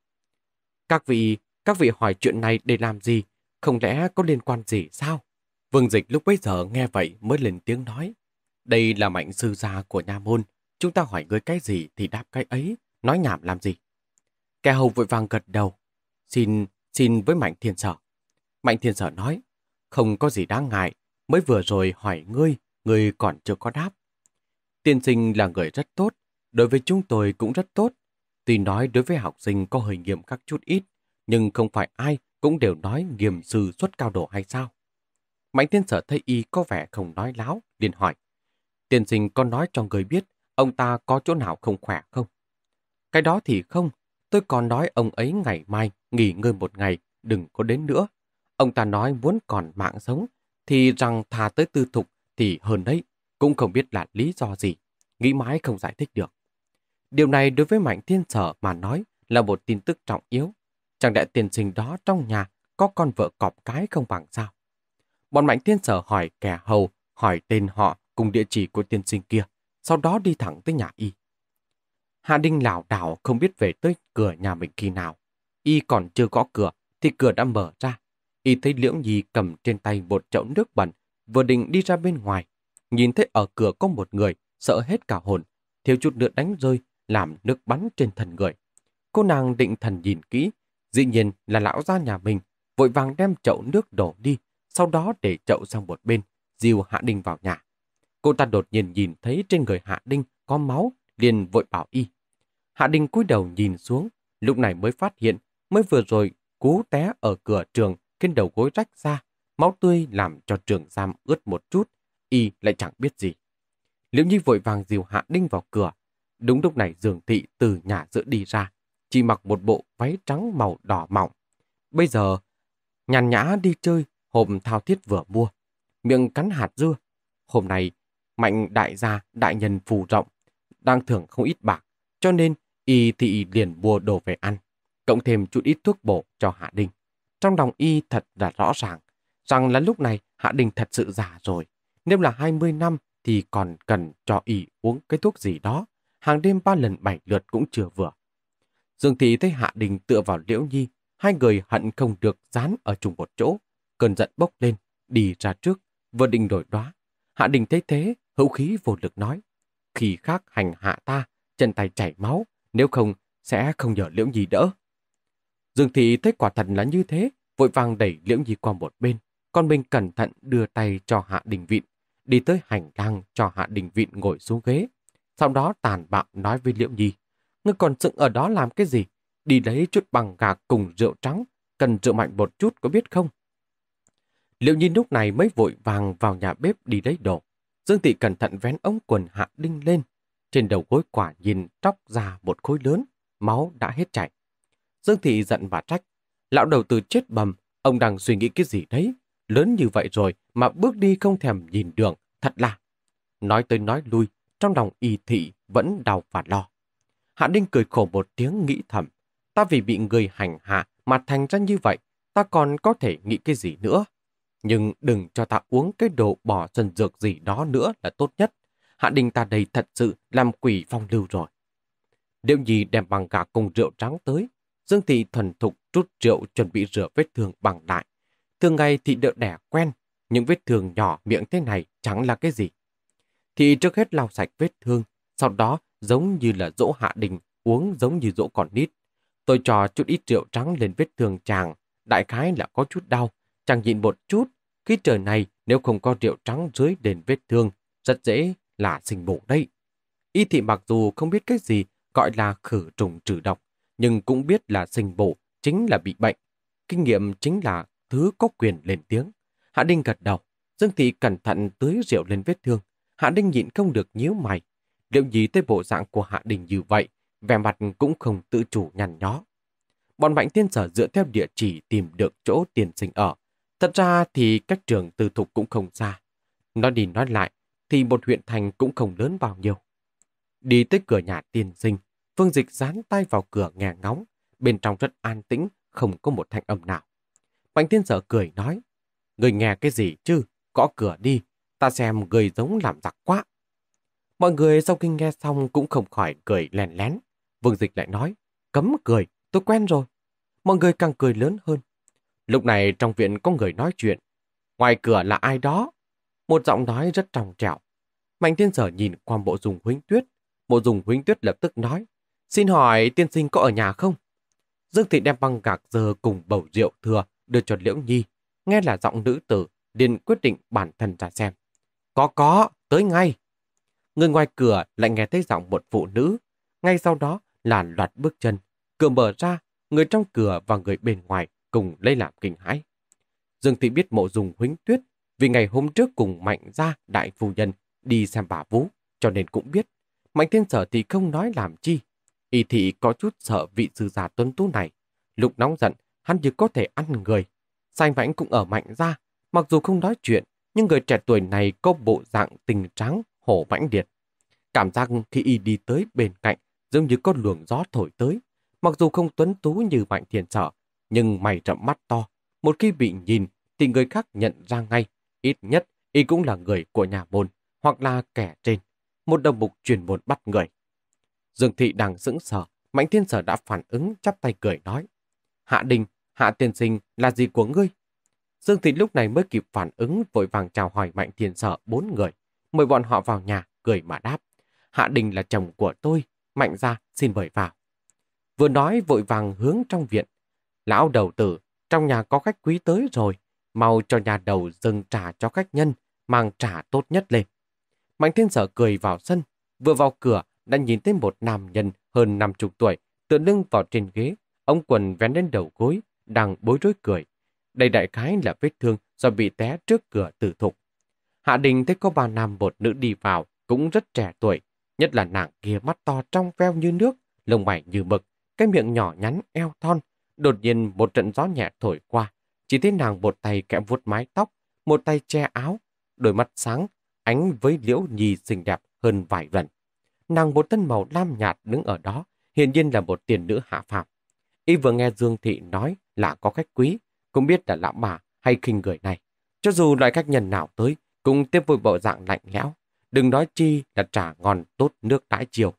Các vị hỏi chuyện này để làm gì? Không lẽ có liên quan gì sao? Vương Dịch lúc bấy giờ nghe vậy mới lên tiếng nói. Đây là Mạnh sư gia của nha môn. Chúng ta hỏi người cái gì thì đáp cái ấy. Nói nhảm làm gì? Kẻ hầu vội vàng gật đầu. Xin với Mạnh Thiên Sở. Mạnh Thiên Sở nói. Không có gì đáng ngại. Mới vừa rồi hỏi ngươi còn chưa có đáp. Tiên sinh là người rất tốt. Đối với chúng tôi cũng rất tốt. Tuy nói đối với học sinh có hơi nghiêm khắc chút ít, nhưng không phải ai cũng đều nói nghiêm sư xuất cao độ hay sao? Mạnh Thiên Sở thấy y có vẻ không nói láo, liền hỏi. Tiên sinh có nói cho người biết ông ta có chỗ nào không khỏe không? Cái đó thì không, tôi còn nói ông ấy ngày mai nghỉ ngơi 1 ngày, đừng có đến nữa. Ông ta nói muốn còn mạng sống, thì rằng thà tới Tư Thục thì hơn đấy, cũng không biết là lý do gì, nghĩ mãi không giải thích được. Điều này đối với Mạnh Thiên Sở mà nói là một tin tức trọng yếu. Chẳng lẽ tiền sinh đó trong nhà có con vợ cọp cái không bằng sao? Bọn Mạnh Thiên Sở hỏi kẻ hầu, hỏi tên họ cùng địa chỉ của tiên sinh kia, sau đó đi thẳng tới nhà y. Hạ Đinh lảo đảo không biết về tới cửa nhà mình khi nào. Y còn chưa gõ cửa thì cửa đã mở ra. Y thấy Liễu Nhi cầm trên tay một chậu nước bẩn, vừa định đi ra bên ngoài. Nhìn thấy ở cửa có một người, sợ hết cả hồn, thiếu chút nữa đánh rơi, làm nước bắn trên thân người. Cô nàng định thần nhìn kỹ, dĩ nhiên là lão gia nhà mình, vội vàng đem chậu nước đổ đi, sau đó để chậu sang một bên, dìu Hạ Đinh vào nhà. Cô ta đột nhiên nhìn thấy trên người Hạ Đinh có máu, liền vội bảo y. Hạ Đinh cúi đầu nhìn xuống, lúc này mới phát hiện, mới vừa rồi cú té ở cửa trường khiến đầu gối rách ra, máu tươi làm cho trường giam ướt một chút, y lại chẳng biết gì. Liễu Nhi vội vàng dìu Hạ Đinh vào cửa. Đúng lúc này Dương Thị từ nhà giữa đi ra, chỉ mặc một bộ váy trắng màu đỏ mỏng. Bây giờ, nhàn nhã đi chơi, hôm thao thiết vừa mua, miệng cắn hạt dưa. Hôm nay, Mạnh đại gia, đại nhân phù rộng, đang thưởng không ít bạc, cho nên y thị liền mua đồ về ăn, cộng thêm chút ít thuốc bổ cho Hạ Đinh. Trong lòng y thật là rõ ràng, rằng là lúc này Hạ Đinh thật sự già rồi. Nếu là 20 năm thì còn cần cho y uống cái thuốc gì đó, hàng đêm 3 lần 7 lượt cũng chưa vừa. Dương Thị thấy Hạ Đinh tựa vào Liễu Nhi, hai người hận không được dán ở chung một chỗ. Cơn giận bốc lên, đi ra trước, vừa định đổi đóa. Hạ Đinh thấy thế, hữu khí vô lực nói. Khi khác hành hạ ta, chân tay chảy máu, nếu không sẽ không nhờ Liễu Nhi đỡ. Dương Thị thấy quả thật là như thế, vội vàng đẩy Liễu Nhi qua một bên, còn mình cẩn thận đưa tay cho Hạ Đình Vịn, đi tới hành lang cho Hạ Đình Vịn ngồi xuống ghế. Sau đó tàn bạo nói với Liễu Nhi, ngươi còn dựng ở đó làm cái gì? Đi lấy chút bằng gạc cùng rượu trắng, cần rượu mạnh một chút có biết không? Liễu Nhi lúc này mới vội vàng vào nhà bếp đi lấy đồ. Dương Thị cẩn thận vén ống quần Hạ Đinh lên. Trên đầu gối quả nhìn tróc ra một khối lớn, máu đã hết chảy. Dương Thị giận và trách. Lão đầu tử chết bầm, ông đang suy nghĩ cái gì đấy? Lớn như vậy rồi mà bước đi không thèm nhìn đường, thật là. Nói tới nói lui, trong lòng Y Thị vẫn đau và lo. Hạ Đinh cười khổ một tiếng nghĩ thầm. Ta vì bị người hành hạ mà thành ra như vậy, ta còn có thể nghĩ cái gì nữa? Nhưng đừng cho ta uống cái đồ bỏ xuân dược gì đó nữa là tốt nhất. Hạ Đinh ta đây thật sự làm quỷ phong lưu rồi. Điệu Nhi đem bằng gà cùng rượu trắng tới. Dương Thị thuần thục trút rượu chuẩn bị rửa vết thương bằng lại. Thường ngày thị đỡ đẻ quen, những vết thương nhỏ miệng thế này chẳng là cái gì. Thị trước hết lau sạch vết thương, sau đó giống như là dỗ Hạ Đình, uống giống như dỗ con nít. Tôi cho chút ít rượu trắng lên vết thương chàng, đại khái là có chút đau, chàng nhịn một chút. Khi trời này nếu không có rượu trắng dưới đền vết thương, rất dễ là sinh bổ đây. Y Thị mặc dù không biết cái gì gọi là khử trùng trừ độc, nhưng cũng biết là sinh bổ chính là bị bệnh. Kinh nghiệm chính là thứ có quyền lên tiếng. Hạ Đinh gật đầu, Dương Thị cẩn thận tưới rượu lên vết thương. Hạ Đinh nhịn không được nhíu mày. Liệu gì tới bộ dạng của Hạ Đinh như vậy, vẻ mặt cũng không tự chủ nhăn nhó. Bọn Mạnh Thiên Sở dựa theo địa chỉ tìm được chỗ tiền sinh ở. Thật ra thì cách trường Tư Thục cũng không xa. Nói đi nói lại thì một huyện thành cũng không lớn bao nhiêu. Đi tới cửa nhà tiên sinh, Phương Dịch dán tay vào cửa nghe ngóng. Bên trong rất an tĩnh, không có một thanh âm nào. Mạnh Thiên Sở cười nói, người nghe cái gì chứ, gõ cửa đi, ta xem người giống làm giặc quá. Mọi người sau khi nghe xong cũng không khỏi cười lèn lén. Vương Dịch lại nói, cấm cười, tôi quen rồi. Mọi người càng cười lớn hơn. Lúc này trong viện có người nói chuyện. Ngoài cửa là ai đó? Một giọng nói rất trong trẻo. Mạnh Thiên Sở nhìn qua Mộ Dung Huỳnh Tuyết. Mộ Dung Huỳnh Tuyết lập tức nói, xin hỏi tiên sinh có ở nhà không? Dương Thị đem băng gạc dơ cùng bầu rượu thừa đưa cho Liễu Nhi. Nghe là giọng nữ tử, liền quyết định bản thân ra xem. Có, tới ngay. Người ngoài cửa lại nghe thấy giọng một phụ nữ. Ngay sau đó là loạt bước chân. Cửa mở ra, người trong cửa và người bên ngoài cùng lấy làm kinh hãi. Dương Thị biết Mộ Dung Huỳnh Tuyết vì ngày hôm trước cùng Mạnh gia đại phu nhân đi xem bà vú, cho nên cũng biết. Mạnh Thiên Sở thì không nói làm chi. Y Thị có chút sợ vị sư già tuấn tú này. Lúc nóng giận, hắn chỉ có thể ăn người. Sai Vãnh cũng ở Mạnh gia, mặc dù không nói chuyện, nhưng người trẻ tuổi này có bộ dạng tinh trắng, hổ mãnh liệt. Cảm giác khi y đi tới bên cạnh giống như có luồng gió thổi tới. Mặc dù không tuấn tú như Mạnh Thiên Sở, nhưng mày rậm mắt to. Một khi bị nhìn thì người khác nhận ra ngay. Ít nhất y cũng là người của nhà môn hoặc là kẻ trên. Một đầu mục truyền môn bắt người. Dương Thị đang sững sờ, Mạnh Thiên Sở đã phản ứng chắp tay cười nói. Hạ Đình, Hạ tiên sinh là gì của ngươi? Dương Thị lúc này mới kịp phản ứng vội vàng chào hỏi Mạnh Thiên Sở 4 người. Mời bọn họ vào nhà, cười mà đáp. Hạ Đình là chồng của tôi, Mạnh gia xin mời vào. Vừa nói vội vàng hướng trong viện. Lão đầu tử, trong nhà có khách quý tới rồi, mau cho nhà đầu dâng trà cho khách nhân, mang trà tốt nhất lên. Mạnh Thiên Sở cười vào sân, vừa vào cửa đã nhìn thấy một nam nhân hơn 50 tuổi, tựa lưng vào trên ghế, ống quần vén lên đầu gối, đang bối rối cười. Đây đại khái là vết thương do bị té trước cửa tử thục. Hạ Đình thấy có 3 nam một nữ đi vào, cũng rất trẻ tuổi, nhất là nàng kia mắt to trong veo như nước, lông mày như mực, cái miệng nhỏ nhắn eo thon. Đột nhiên một trận gió nhẹ thổi qua, chỉ thấy nàng một tay kẽm vuốt mái tóc, một tay che áo, đôi mắt sáng, ánh với liễu nhì xinh đẹp hơn vài lần. Nàng một thân màu lam nhạt đứng ở đó, hiển nhiên là một tiền nữ hạ phàm. Y vừa nghe Dương Thị nói là có khách quý, cũng biết là lão bà hay khinh người này. Cho dù loại khách nhân nào tới, cũng tiếp với bộ dạng lạnh lẽo. Đừng nói chi là trà ngon tốt nước đãi chiều.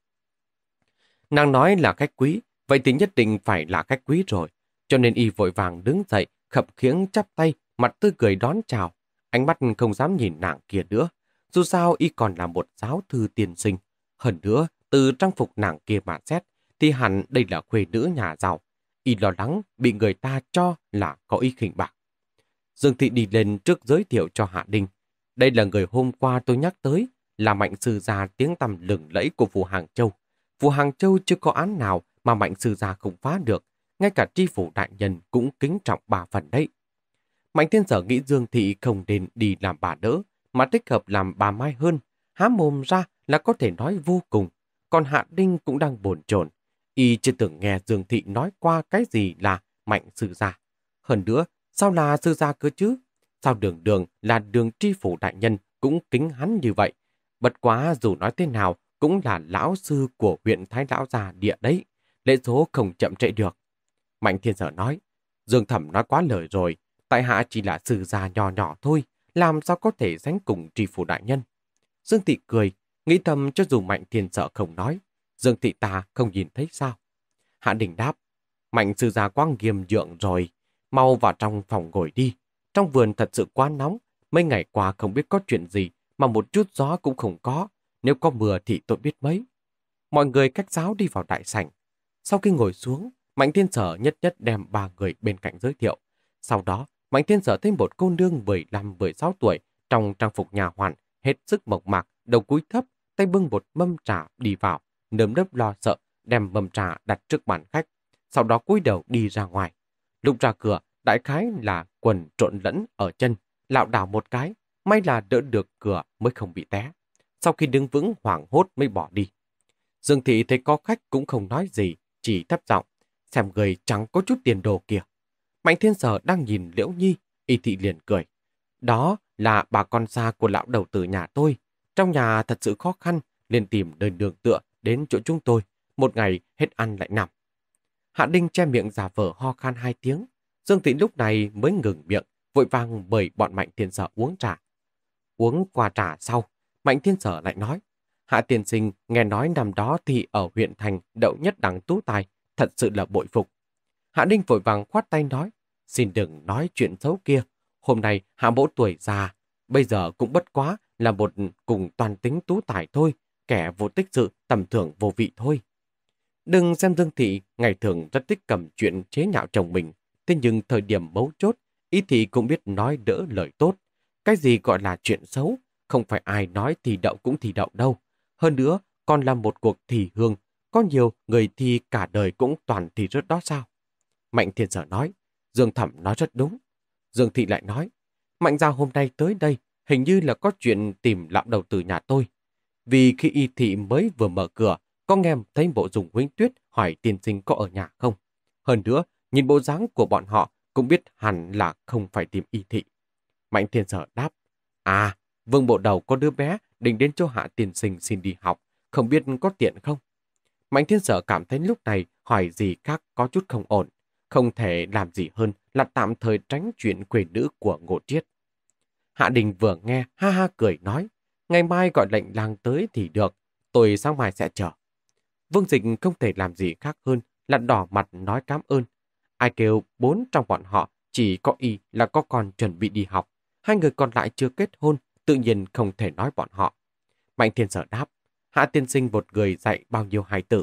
Nàng nói là khách quý, vậy thì nhất định phải là khách quý rồi. Cho nên y vội vàng đứng dậy, khập khiễng chắp tay, mặt tươi cười đón chào. Ánh mắt không dám nhìn nàng kia nữa. Dù sao y còn là một giáo thư tiên sinh. Hơn nữa, từ trang phục nàng kia mà xét, thì hẳn đây là khuê nữ nhà giàu. Y lo lắng bị người ta cho là có ý khinh bạc. Dương Thị đi lên trước giới thiệu cho Hạ Đình. Đây là người hôm qua tôi nhắc tới, là Mạnh sư gia tiếng tăm lừng lẫy của phủ Hàng Châu. Phủ Hàng Châu chưa có án nào mà Mạnh sư gia không phá được, ngay cả tri phủ đại nhân cũng kính trọng bà phần đấy. Mạnh Thiên Sở nghĩ Dương Thị không nên đi làm bà đỡ, mà thích hợp làm bà Mai hơn. Há mồm ra là có thể nói vô cùng. Còn Hạ Đinh cũng đang bồn chồn. Y chưa từng nghe Dương Thị nói qua cái gì là Mạnh sư gia. Hơn nữa, sao là sư gia cơ chứ? Sao đường đường là đường tri phủ đại nhân cũng kính hắn như vậy? Bất quá dù nói thế nào cũng là lão sư của huyện Thái Lão Gia địa đấy. Lễ số không chậm trễ được. Mạnh Thiên Sở nói, Dương Thẩm nói quá lời rồi. Tại hạ chỉ là sư gia nhỏ nhỏ thôi. Làm sao có thể sánh cùng tri phủ đại nhân? Dương Thị cười, nghĩ thầm cho dù Mạnh Thiên Sở không nói. Dương Thị ta không nhìn thấy sao? Hạ Đình đáp, Mạnh sư gia quá nghiêm nhượng rồi. Mau vào trong phòng ngồi đi. Trong vườn thật sự quá nóng. Mấy ngày qua không biết có chuyện gì mà một chút gió cũng không có. Nếu có mưa thì tôi biết mấy. Mọi người cách giáo đi vào đại sảnh. Sau khi ngồi xuống, Mạnh Thiên Sở nhất nhất đem 3 người bên cạnh giới thiệu. Sau đó, Mạnh Thiên Sở thêm một cô nương 15-16 tuổi trong trang phục nhà hoàn, hết sức mộc mạc, đầu cúi thấp, tay bưng một mâm trà đi vào, nơm nớp lo sợ, đem mâm trà đặt trước bàn khách. Sau đó cúi đầu đi ra ngoài. Lúc ra cửa, đại khái là quần trộn lẫn ở chân, lảo đảo một cái, may là đỡ được cửa mới không bị té. Sau khi đứng vững hoảng hốt mới bỏ đi. Dương Thị thấy có khách cũng không nói gì, chỉ thấp giọng, xem người chẳng có chút tiền đồ kìa. Mạnh Thiên Sở đang nhìn Liễu Nhi, Y Thị liền cười. Đó là bà con xa của lão đầu tử nhà tôi. Trong nhà thật sự khó khăn, liền tìm nơi nương tựa đến chỗ chúng tôi. Một ngày hết ăn lại nằm. Hạ Đinh che miệng giả vờ ho khan 2 tiếng. Dương Thị lúc này mới ngừng miệng, vội vàng mời bọn Mạnh Thiên Sở uống trà. Uống qua trà sau, Mạnh Thiên Sở lại nói, Hạ tiên sinh nghe nói năm đó thì ở huyện thành đậu nhất đẳng tú tài, thật sự là bội phục. Hạ Đinh vội vàng khoát tay nói, xin đừng nói chuyện xấu kia. Hôm nay Hạ mỗ tuổi già, bây giờ cũng bất quá là một cùng toàn tính tú tài thôi, kẻ vô tích sự tầm thường vô vị thôi. Đừng xem Dương Thị ngày thường rất thích cầm chuyện chế nhạo chồng mình, thế nhưng thời điểm mấu chốt, Y Thị cũng biết nói đỡ lời tốt. Cái gì gọi là chuyện xấu, không phải ai nói thì đậu cũng thì đậu đâu. Hơn nữa, còn là một cuộc thì hương, có nhiều người thi cả đời cũng toàn thì rớt đó sao? Mạnh Thiên Sở nói, Dương Thẩm nói rất đúng. Dương Thị lại nói, Mạnh gia hôm nay tới đây, hình như là có chuyện tìm lão đầu từ nhà tôi. Vì khi Y Thị mới vừa mở cửa, có nghe thấy bộ Dùng Huynh Tuyết hỏi tiên sinh có ở nhà không. Hơn nữa, nhìn bộ dáng của bọn họ cũng biết hẳn là không phải tìm Y Thị. Mạnh Thiên Sở đáp, À, Vương Bộ Đầu có đứa bé định đến chỗ Hạ tiên sinh xin đi học, không biết có tiện không? Mạnh Thiên Sở cảm thấy lúc này hỏi gì khác có chút không ổn. Không thể làm gì hơn là tạm thời tránh chuyện quê nữ của Ngô Triết. Hạ Đình vừa nghe ha ha cười nói, ngày mai gọi lệnh lang tới thì được, tôi sáng mai sẽ chờ. Vương Dịch không thể làm gì khác hơn là đỏ mặt nói cảm ơn. Ai kêu 4 trong bọn họ chỉ có y là có con chuẩn bị đi học. 2 người còn lại chưa kết hôn, tự nhiên không thể nói bọn họ. Mạnh Thiên Sở đáp, Hạ tiên sinh một người dạy bao nhiêu hài tử.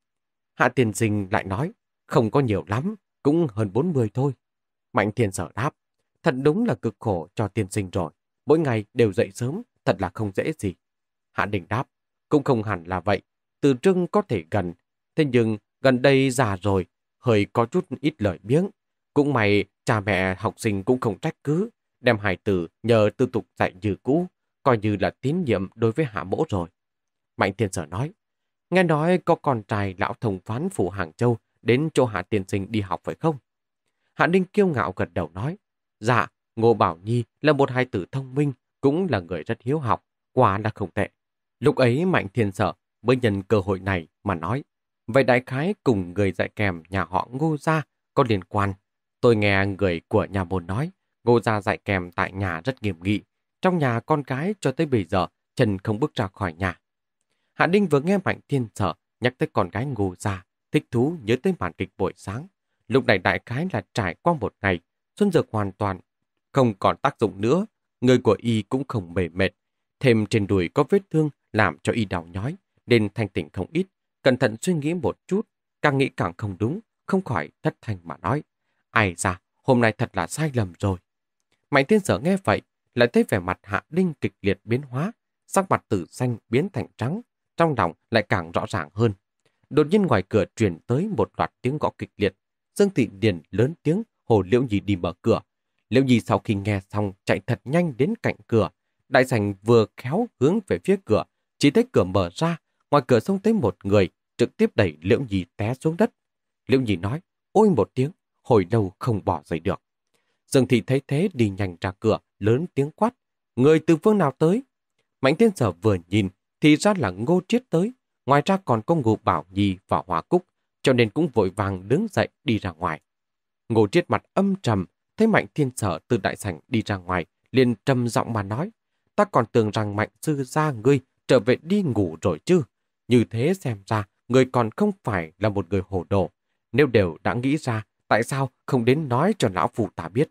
Hạ tiên sinh lại nói, không có nhiều lắm, cũng hơn 40 thôi. Mạnh Thiên Sở đáp, thật đúng là cực khổ cho tiên sinh rồi. Mỗi ngày đều dậy sớm, thật là không dễ gì. Hạ Đình đáp, cũng không hẳn là vậy. Từ Trưng có thể gần, thế nhưng gần đây già rồi, hơi có chút ít lời biếng. Cũng may cha mẹ học sinh cũng không trách cứ, đem hài tử nhờ tư tục dạy như cũ, coi như là tín nhiệm đối với Hạ mỗ rồi. Mạnh Thiên Sở nói, nghe nói có con trai lão thông phán phủ Hàng Châu đến chỗ Hạ tiên sinh đi học phải không? Hạ Ninh kiêu ngạo gật đầu nói, dạ, Ngô Bảo Nhi là một hài tử thông minh, cũng là người rất hiếu học, quả là không tệ. Lúc ấy Mạnh Thiên Sở mới nhân cơ hội này mà nói, vậy đại khái cùng người dạy kèm nhà họ Ngô gia có liên quan. Tôi nghe người của nhà môn nói, Ngô gia dạy kèm tại nhà rất nghiêm nghị, trong nhà con gái cho tới bây giờ chân không bước ra khỏi nhà. Hạ Ninh vừa nghe Mạnh Thiên Sở nhắc tới con gái Ngô gia, thích thú nhớ tới màn kịch buổi sáng. Lúc này đại khái là trải qua một ngày, Xuân Dược hoàn toàn không còn tác dụng nữa, người của y cũng không mệt mệt. Thêm trên đùi có vết thương làm cho y đau nhói, nên thanh tỉnh không ít. Cẩn thận suy nghĩ một chút, càng nghĩ càng không đúng, không khỏi thất thanh mà nói. Ai ra, hôm nay thật là sai lầm rồi. Mạnh Thiên Sở nghe vậy, lại thấy vẻ mặt Hạ Ninh kịch liệt biến hóa, sắc mặt từ xanh biến thành trắng, trong lòng lại càng rõ ràng hơn. Đột nhiên ngoài cửa truyền tới một loạt tiếng gõ kịch liệt. Dương Thị Điền lớn tiếng hồ Liễu Nhi đi mở cửa. Liễu Nhi sau khi nghe xong chạy thật nhanh đến cạnh cửa. Đại sảnh vừa khéo hướng về phía cửa, chỉ thấy cửa mở ra, ngoài cửa xông tới một người, trực tiếp đẩy Liễu Nhi té xuống đất. Liễu Nhi nói, ôi một tiếng, hồi lâu không bỏ dậy được. Dương Thị thấy thế đi nhanh ra cửa, lớn tiếng quát, người từ phương nào tới? Mạnh Thiên Sở vừa nhìn, thì ra là Ngô Triết tới, ngoài ra còn có Ngô Bảo Nhi và Hoa Cúc, cho nên cũng vội vàng đứng dậy đi ra ngoài. Ngô Triết mặt âm trầm, thấy Mạnh Thiên Sở từ đại sảnh đi ra ngoài, liền trầm giọng mà nói, ta còn tưởng rằng Mạnh sư gia ngươi trở về đi ngủ rồi chứ. Như thế xem ra, ngươi còn không phải là một người hồ đồ. Nếu đều đã nghĩ ra, tại sao không đến nói cho lão phù ta biết?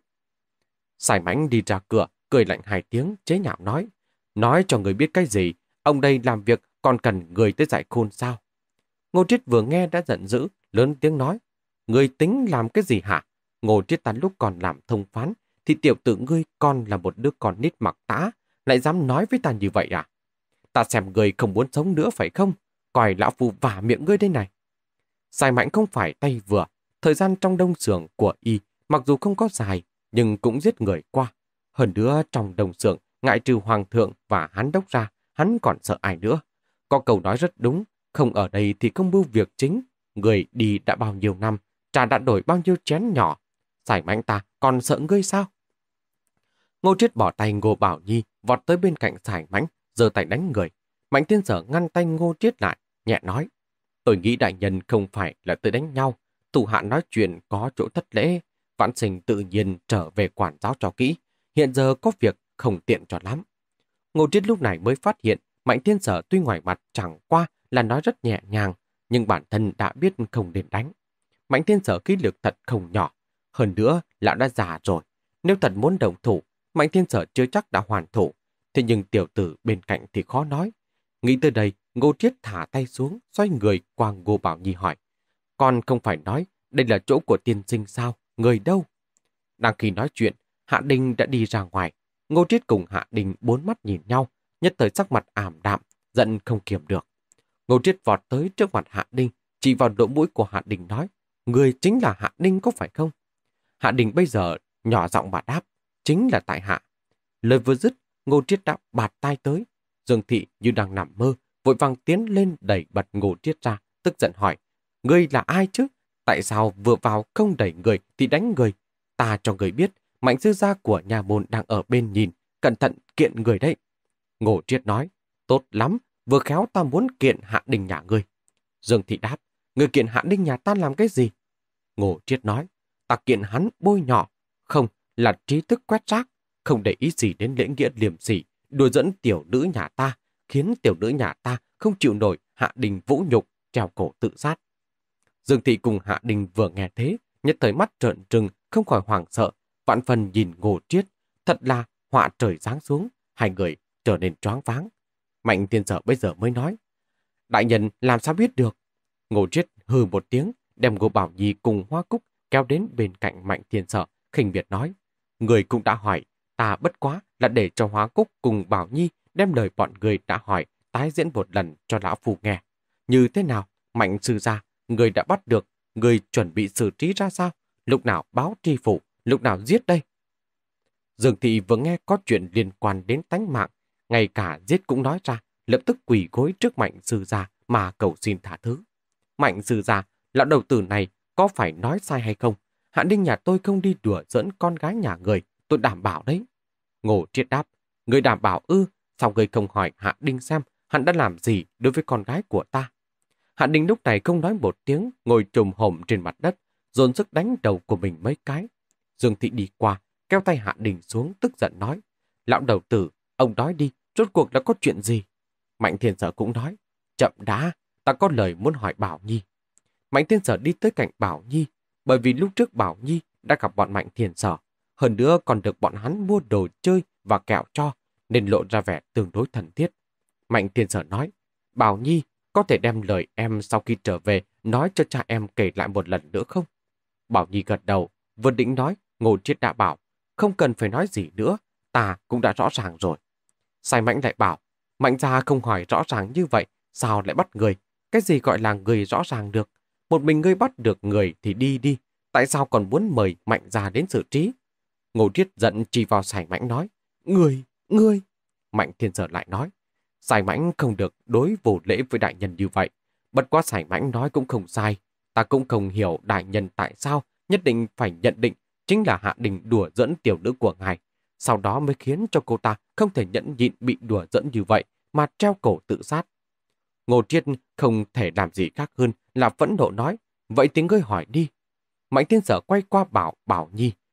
Sải Mãnh đi ra cửa, cười lạnh 2 tiếng, chế nhạo nói cho người biết cái gì, ông đây làm việc còn cần người tới dạy khôn sao? Ngô Triết vừa nghe đã giận dữ, lớn tiếng nói, người tính làm cái gì hả? Ngô Triết ta lúc còn làm thông phán, thì tiểu tử ngươi con là một đứa con nít mặc tã, lại dám nói với ta như vậy à? Ta xem ngươi không muốn sống nữa phải không? Coi lão phu vả miệng ngươi đây này. Sài Mãnh không phải tay vừa, thời gian trong đông xưởng của y, mặc dù không có dài, nhưng cũng giết người qua. Hơn nữa trong đông xưởng, ngoại trừ hoàng thượng và hán đốc ra, hắn còn sợ ai nữa. Có câu nói rất đúng, không ở đây thì không mưu việc chính. Người đi đã bao nhiêu năm, trà đã đổi bao nhiêu chén nhỏ. Sài Mãnh ta còn sợ ngươi sao? Ngô Triết bỏ tay Ngô Bảo Nhi, vọt tới bên cạnh Sài Mãnh, giơ tay đánh người. Mạnh Thiên Sở ngăn tay Ngô Triết lại, nhẹ nói, tôi nghĩ đại nhân không phải là tới đánh nhau, thủ hạ nói chuyện có chỗ thất lễ, Vãn Sinh tự nhiên trở về quản giáo cho kỹ, hiện giờ có việc không tiện cho lắm. Ngô Triết lúc này mới phát hiện Mạnh Thiên Sở tuy ngoài mặt chẳng qua là nói rất nhẹ nhàng, nhưng bản thân đã biết không nên đánh. Mạnh Thiên Sở khí lực thật không nhỏ, hơn nữa lão đã già rồi, nếu thật muốn động thủ, Mạnh Thiên Sở chưa chắc đã hoàn thủ, thế nhưng tiểu tử bên cạnh thì khó nói. Nghĩ tới đây, Ngô Triết thả tay xuống, xoay người qua Ngô Bảo Nhi hỏi, con không phải nói đây là chỗ của tiên sinh sao, người đâu? Đang khi nói chuyện, Hạ Đình đã đi ra ngoài. Ngô Triết cùng Hạ Đình 4 mắt nhìn nhau, nhất thời sắc mặt ảm đạm, giận không kiềm được. Ngô Triết vọt tới trước mặt Hạ Đình, chỉ vào lỗ mũi của Hạ Đình nói, người chính là Hạ Đình có phải không? Hạ Đình bây giờ nhỏ giọng mà đáp, chính là tại hạ. Lời vừa dứt, Ngô Triết đã bạt tai tới. Dương Thị như đang nằm mơ, vội vàng tiến lên đẩy bật Ngô Triết ra, tức giận hỏi, ngươi là ai chứ? Tại sao vừa vào không đẩy người thì đánh người? Ta cho người biết, Mạnh sư gia của nhà môn đang ở bên nhìn, cẩn thận kiện người đấy. Ngô Triết nói, tốt lắm, vừa khéo ta muốn kiện Hạ Đình nhà ngươi. Dương Thị đáp, người kiện Hạ Đình nhà ta làm cái gì? Ngô Triết nói, ta kiện hắn bôi nhọ, không là trí thức quét rác, không để ý gì đến lễ nghĩa liềm sỉ, đùa dẫn tiểu nữ nhà ta, khiến tiểu nữ nhà ta không chịu nổi Hạ Đình vũ nhục, treo cổ tự sát. Dương Thị cùng Hạ Đình vừa nghe thế, nhất thời mắt trợn trừng, không khỏi hoảng sợ, vạn phần nhìn Ngô Triết, thật là họa trời giáng xuống, hai người trở nên choáng váng. Mạnh Thiên Sở bây giờ mới nói, đại nhân làm sao biết được? Ngô Triết hừ một tiếng, đem Ngô Bảo Nhi cùng Hoa Cúc kéo đến bên cạnh Mạnh Thiên Sở, khinh miệt nói, người cũng đã hỏi, ta bất quá là để cho Hoa Cúc cùng Bảo Nhi đem lời bọn người đã hỏi tái diễn một lần cho lão phu nghe. Như thế nào, Mạnh sư gia, người đã bắt được, người chuẩn bị xử trí ra sao? Lúc nào báo tri phủ, lúc nào giết đây? Dương Thị vừa nghe có chuyện liên quan đến tánh mạng, ngay cả giết cũng nói ra, lập tức quỳ gối trước Mạnh sư gia mà cầu xin tha thứ. Mạnh sư gia, lão đầu tử này có phải nói sai hay không? Hạ Đình nhà tôi không đi đùa giỡn con gái nhà người, tôi đảm bảo đấy. Ngô Triết đáp, người đảm bảo ư? Sao người không hỏi Hạ Đình xem hắn đã làm gì đối với con gái của ta? Hạ Đình lúc này không nói một tiếng, ngồi trùm hổm trên mặt đất, dồn sức đánh đầu của mình mấy cái. Dương Thị đi qua, kéo tay Hạ Đình xuống, tức giận nói, lão đầu tử, ông nói đi, rốt cuộc đã có chuyện gì? Mạnh Thiên Sở cũng nói, chậm đã, ta có lời muốn hỏi Bảo Nhi. Mạnh Thiên Sở đi tới cạnh Bảo Nhi, bởi vì lúc trước Bảo Nhi đã gặp bọn Mạnh Thiên Sở, hơn nữa còn được bọn hắn mua đồ chơi và kẹo cho, nên lộ ra vẻ tương đối thân thiết. Mạnh Thiên Sở nói, Bảo Nhi, có thể đem lời em sau khi trở về nói cho cha em kể lại một lần nữa không? Bảo Nhi gật đầu, vừa định nói, Ngô Triết đã bảo, không cần phải nói gì nữa, ta cũng đã rõ ràng rồi. Sai Mãnh lại bảo, Mạnh gia không hỏi rõ ràng như vậy, sao lại bắt người? Cái gì gọi là người rõ ràng được? Một mình ngươi bắt được người thì đi đi, tại sao còn muốn mời Mạnh gia đến xử trí? Ngô Triết giận chỉ vào Sai Mãnh nói, ngươi. Mạnh Thiên Sở lại nói, Sai Mãnh không được đối vô lễ với đại nhân như vậy. Bất quá Sai Mãnh nói cũng không sai, ta cũng không hiểu đại nhân tại sao nhất định phải nhận định chính là Hạ Đình đùa dẫn tiểu nữ của ngài, sau đó mới khiến cho cô ta không thể nhẫn nhịn bị đùa dẫn như vậy mà treo cổ tự sát. Ngô Triết không thể làm gì khác hơn là phẫn nộ nói, vậy thì ngươi hỏi đi. Mạnh Thiên Sở quay qua Bảo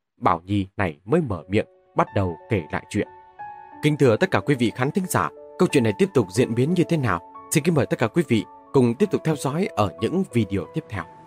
Nhi này mới mở miệng, bắt đầu kể lại chuyện. Kính thưa tất cả quý vị khán thính giả, câu chuyện này tiếp tục diễn biến như thế nào? Xin kính mời tất cả quý vị cùng tiếp tục theo dõi ở những video tiếp theo.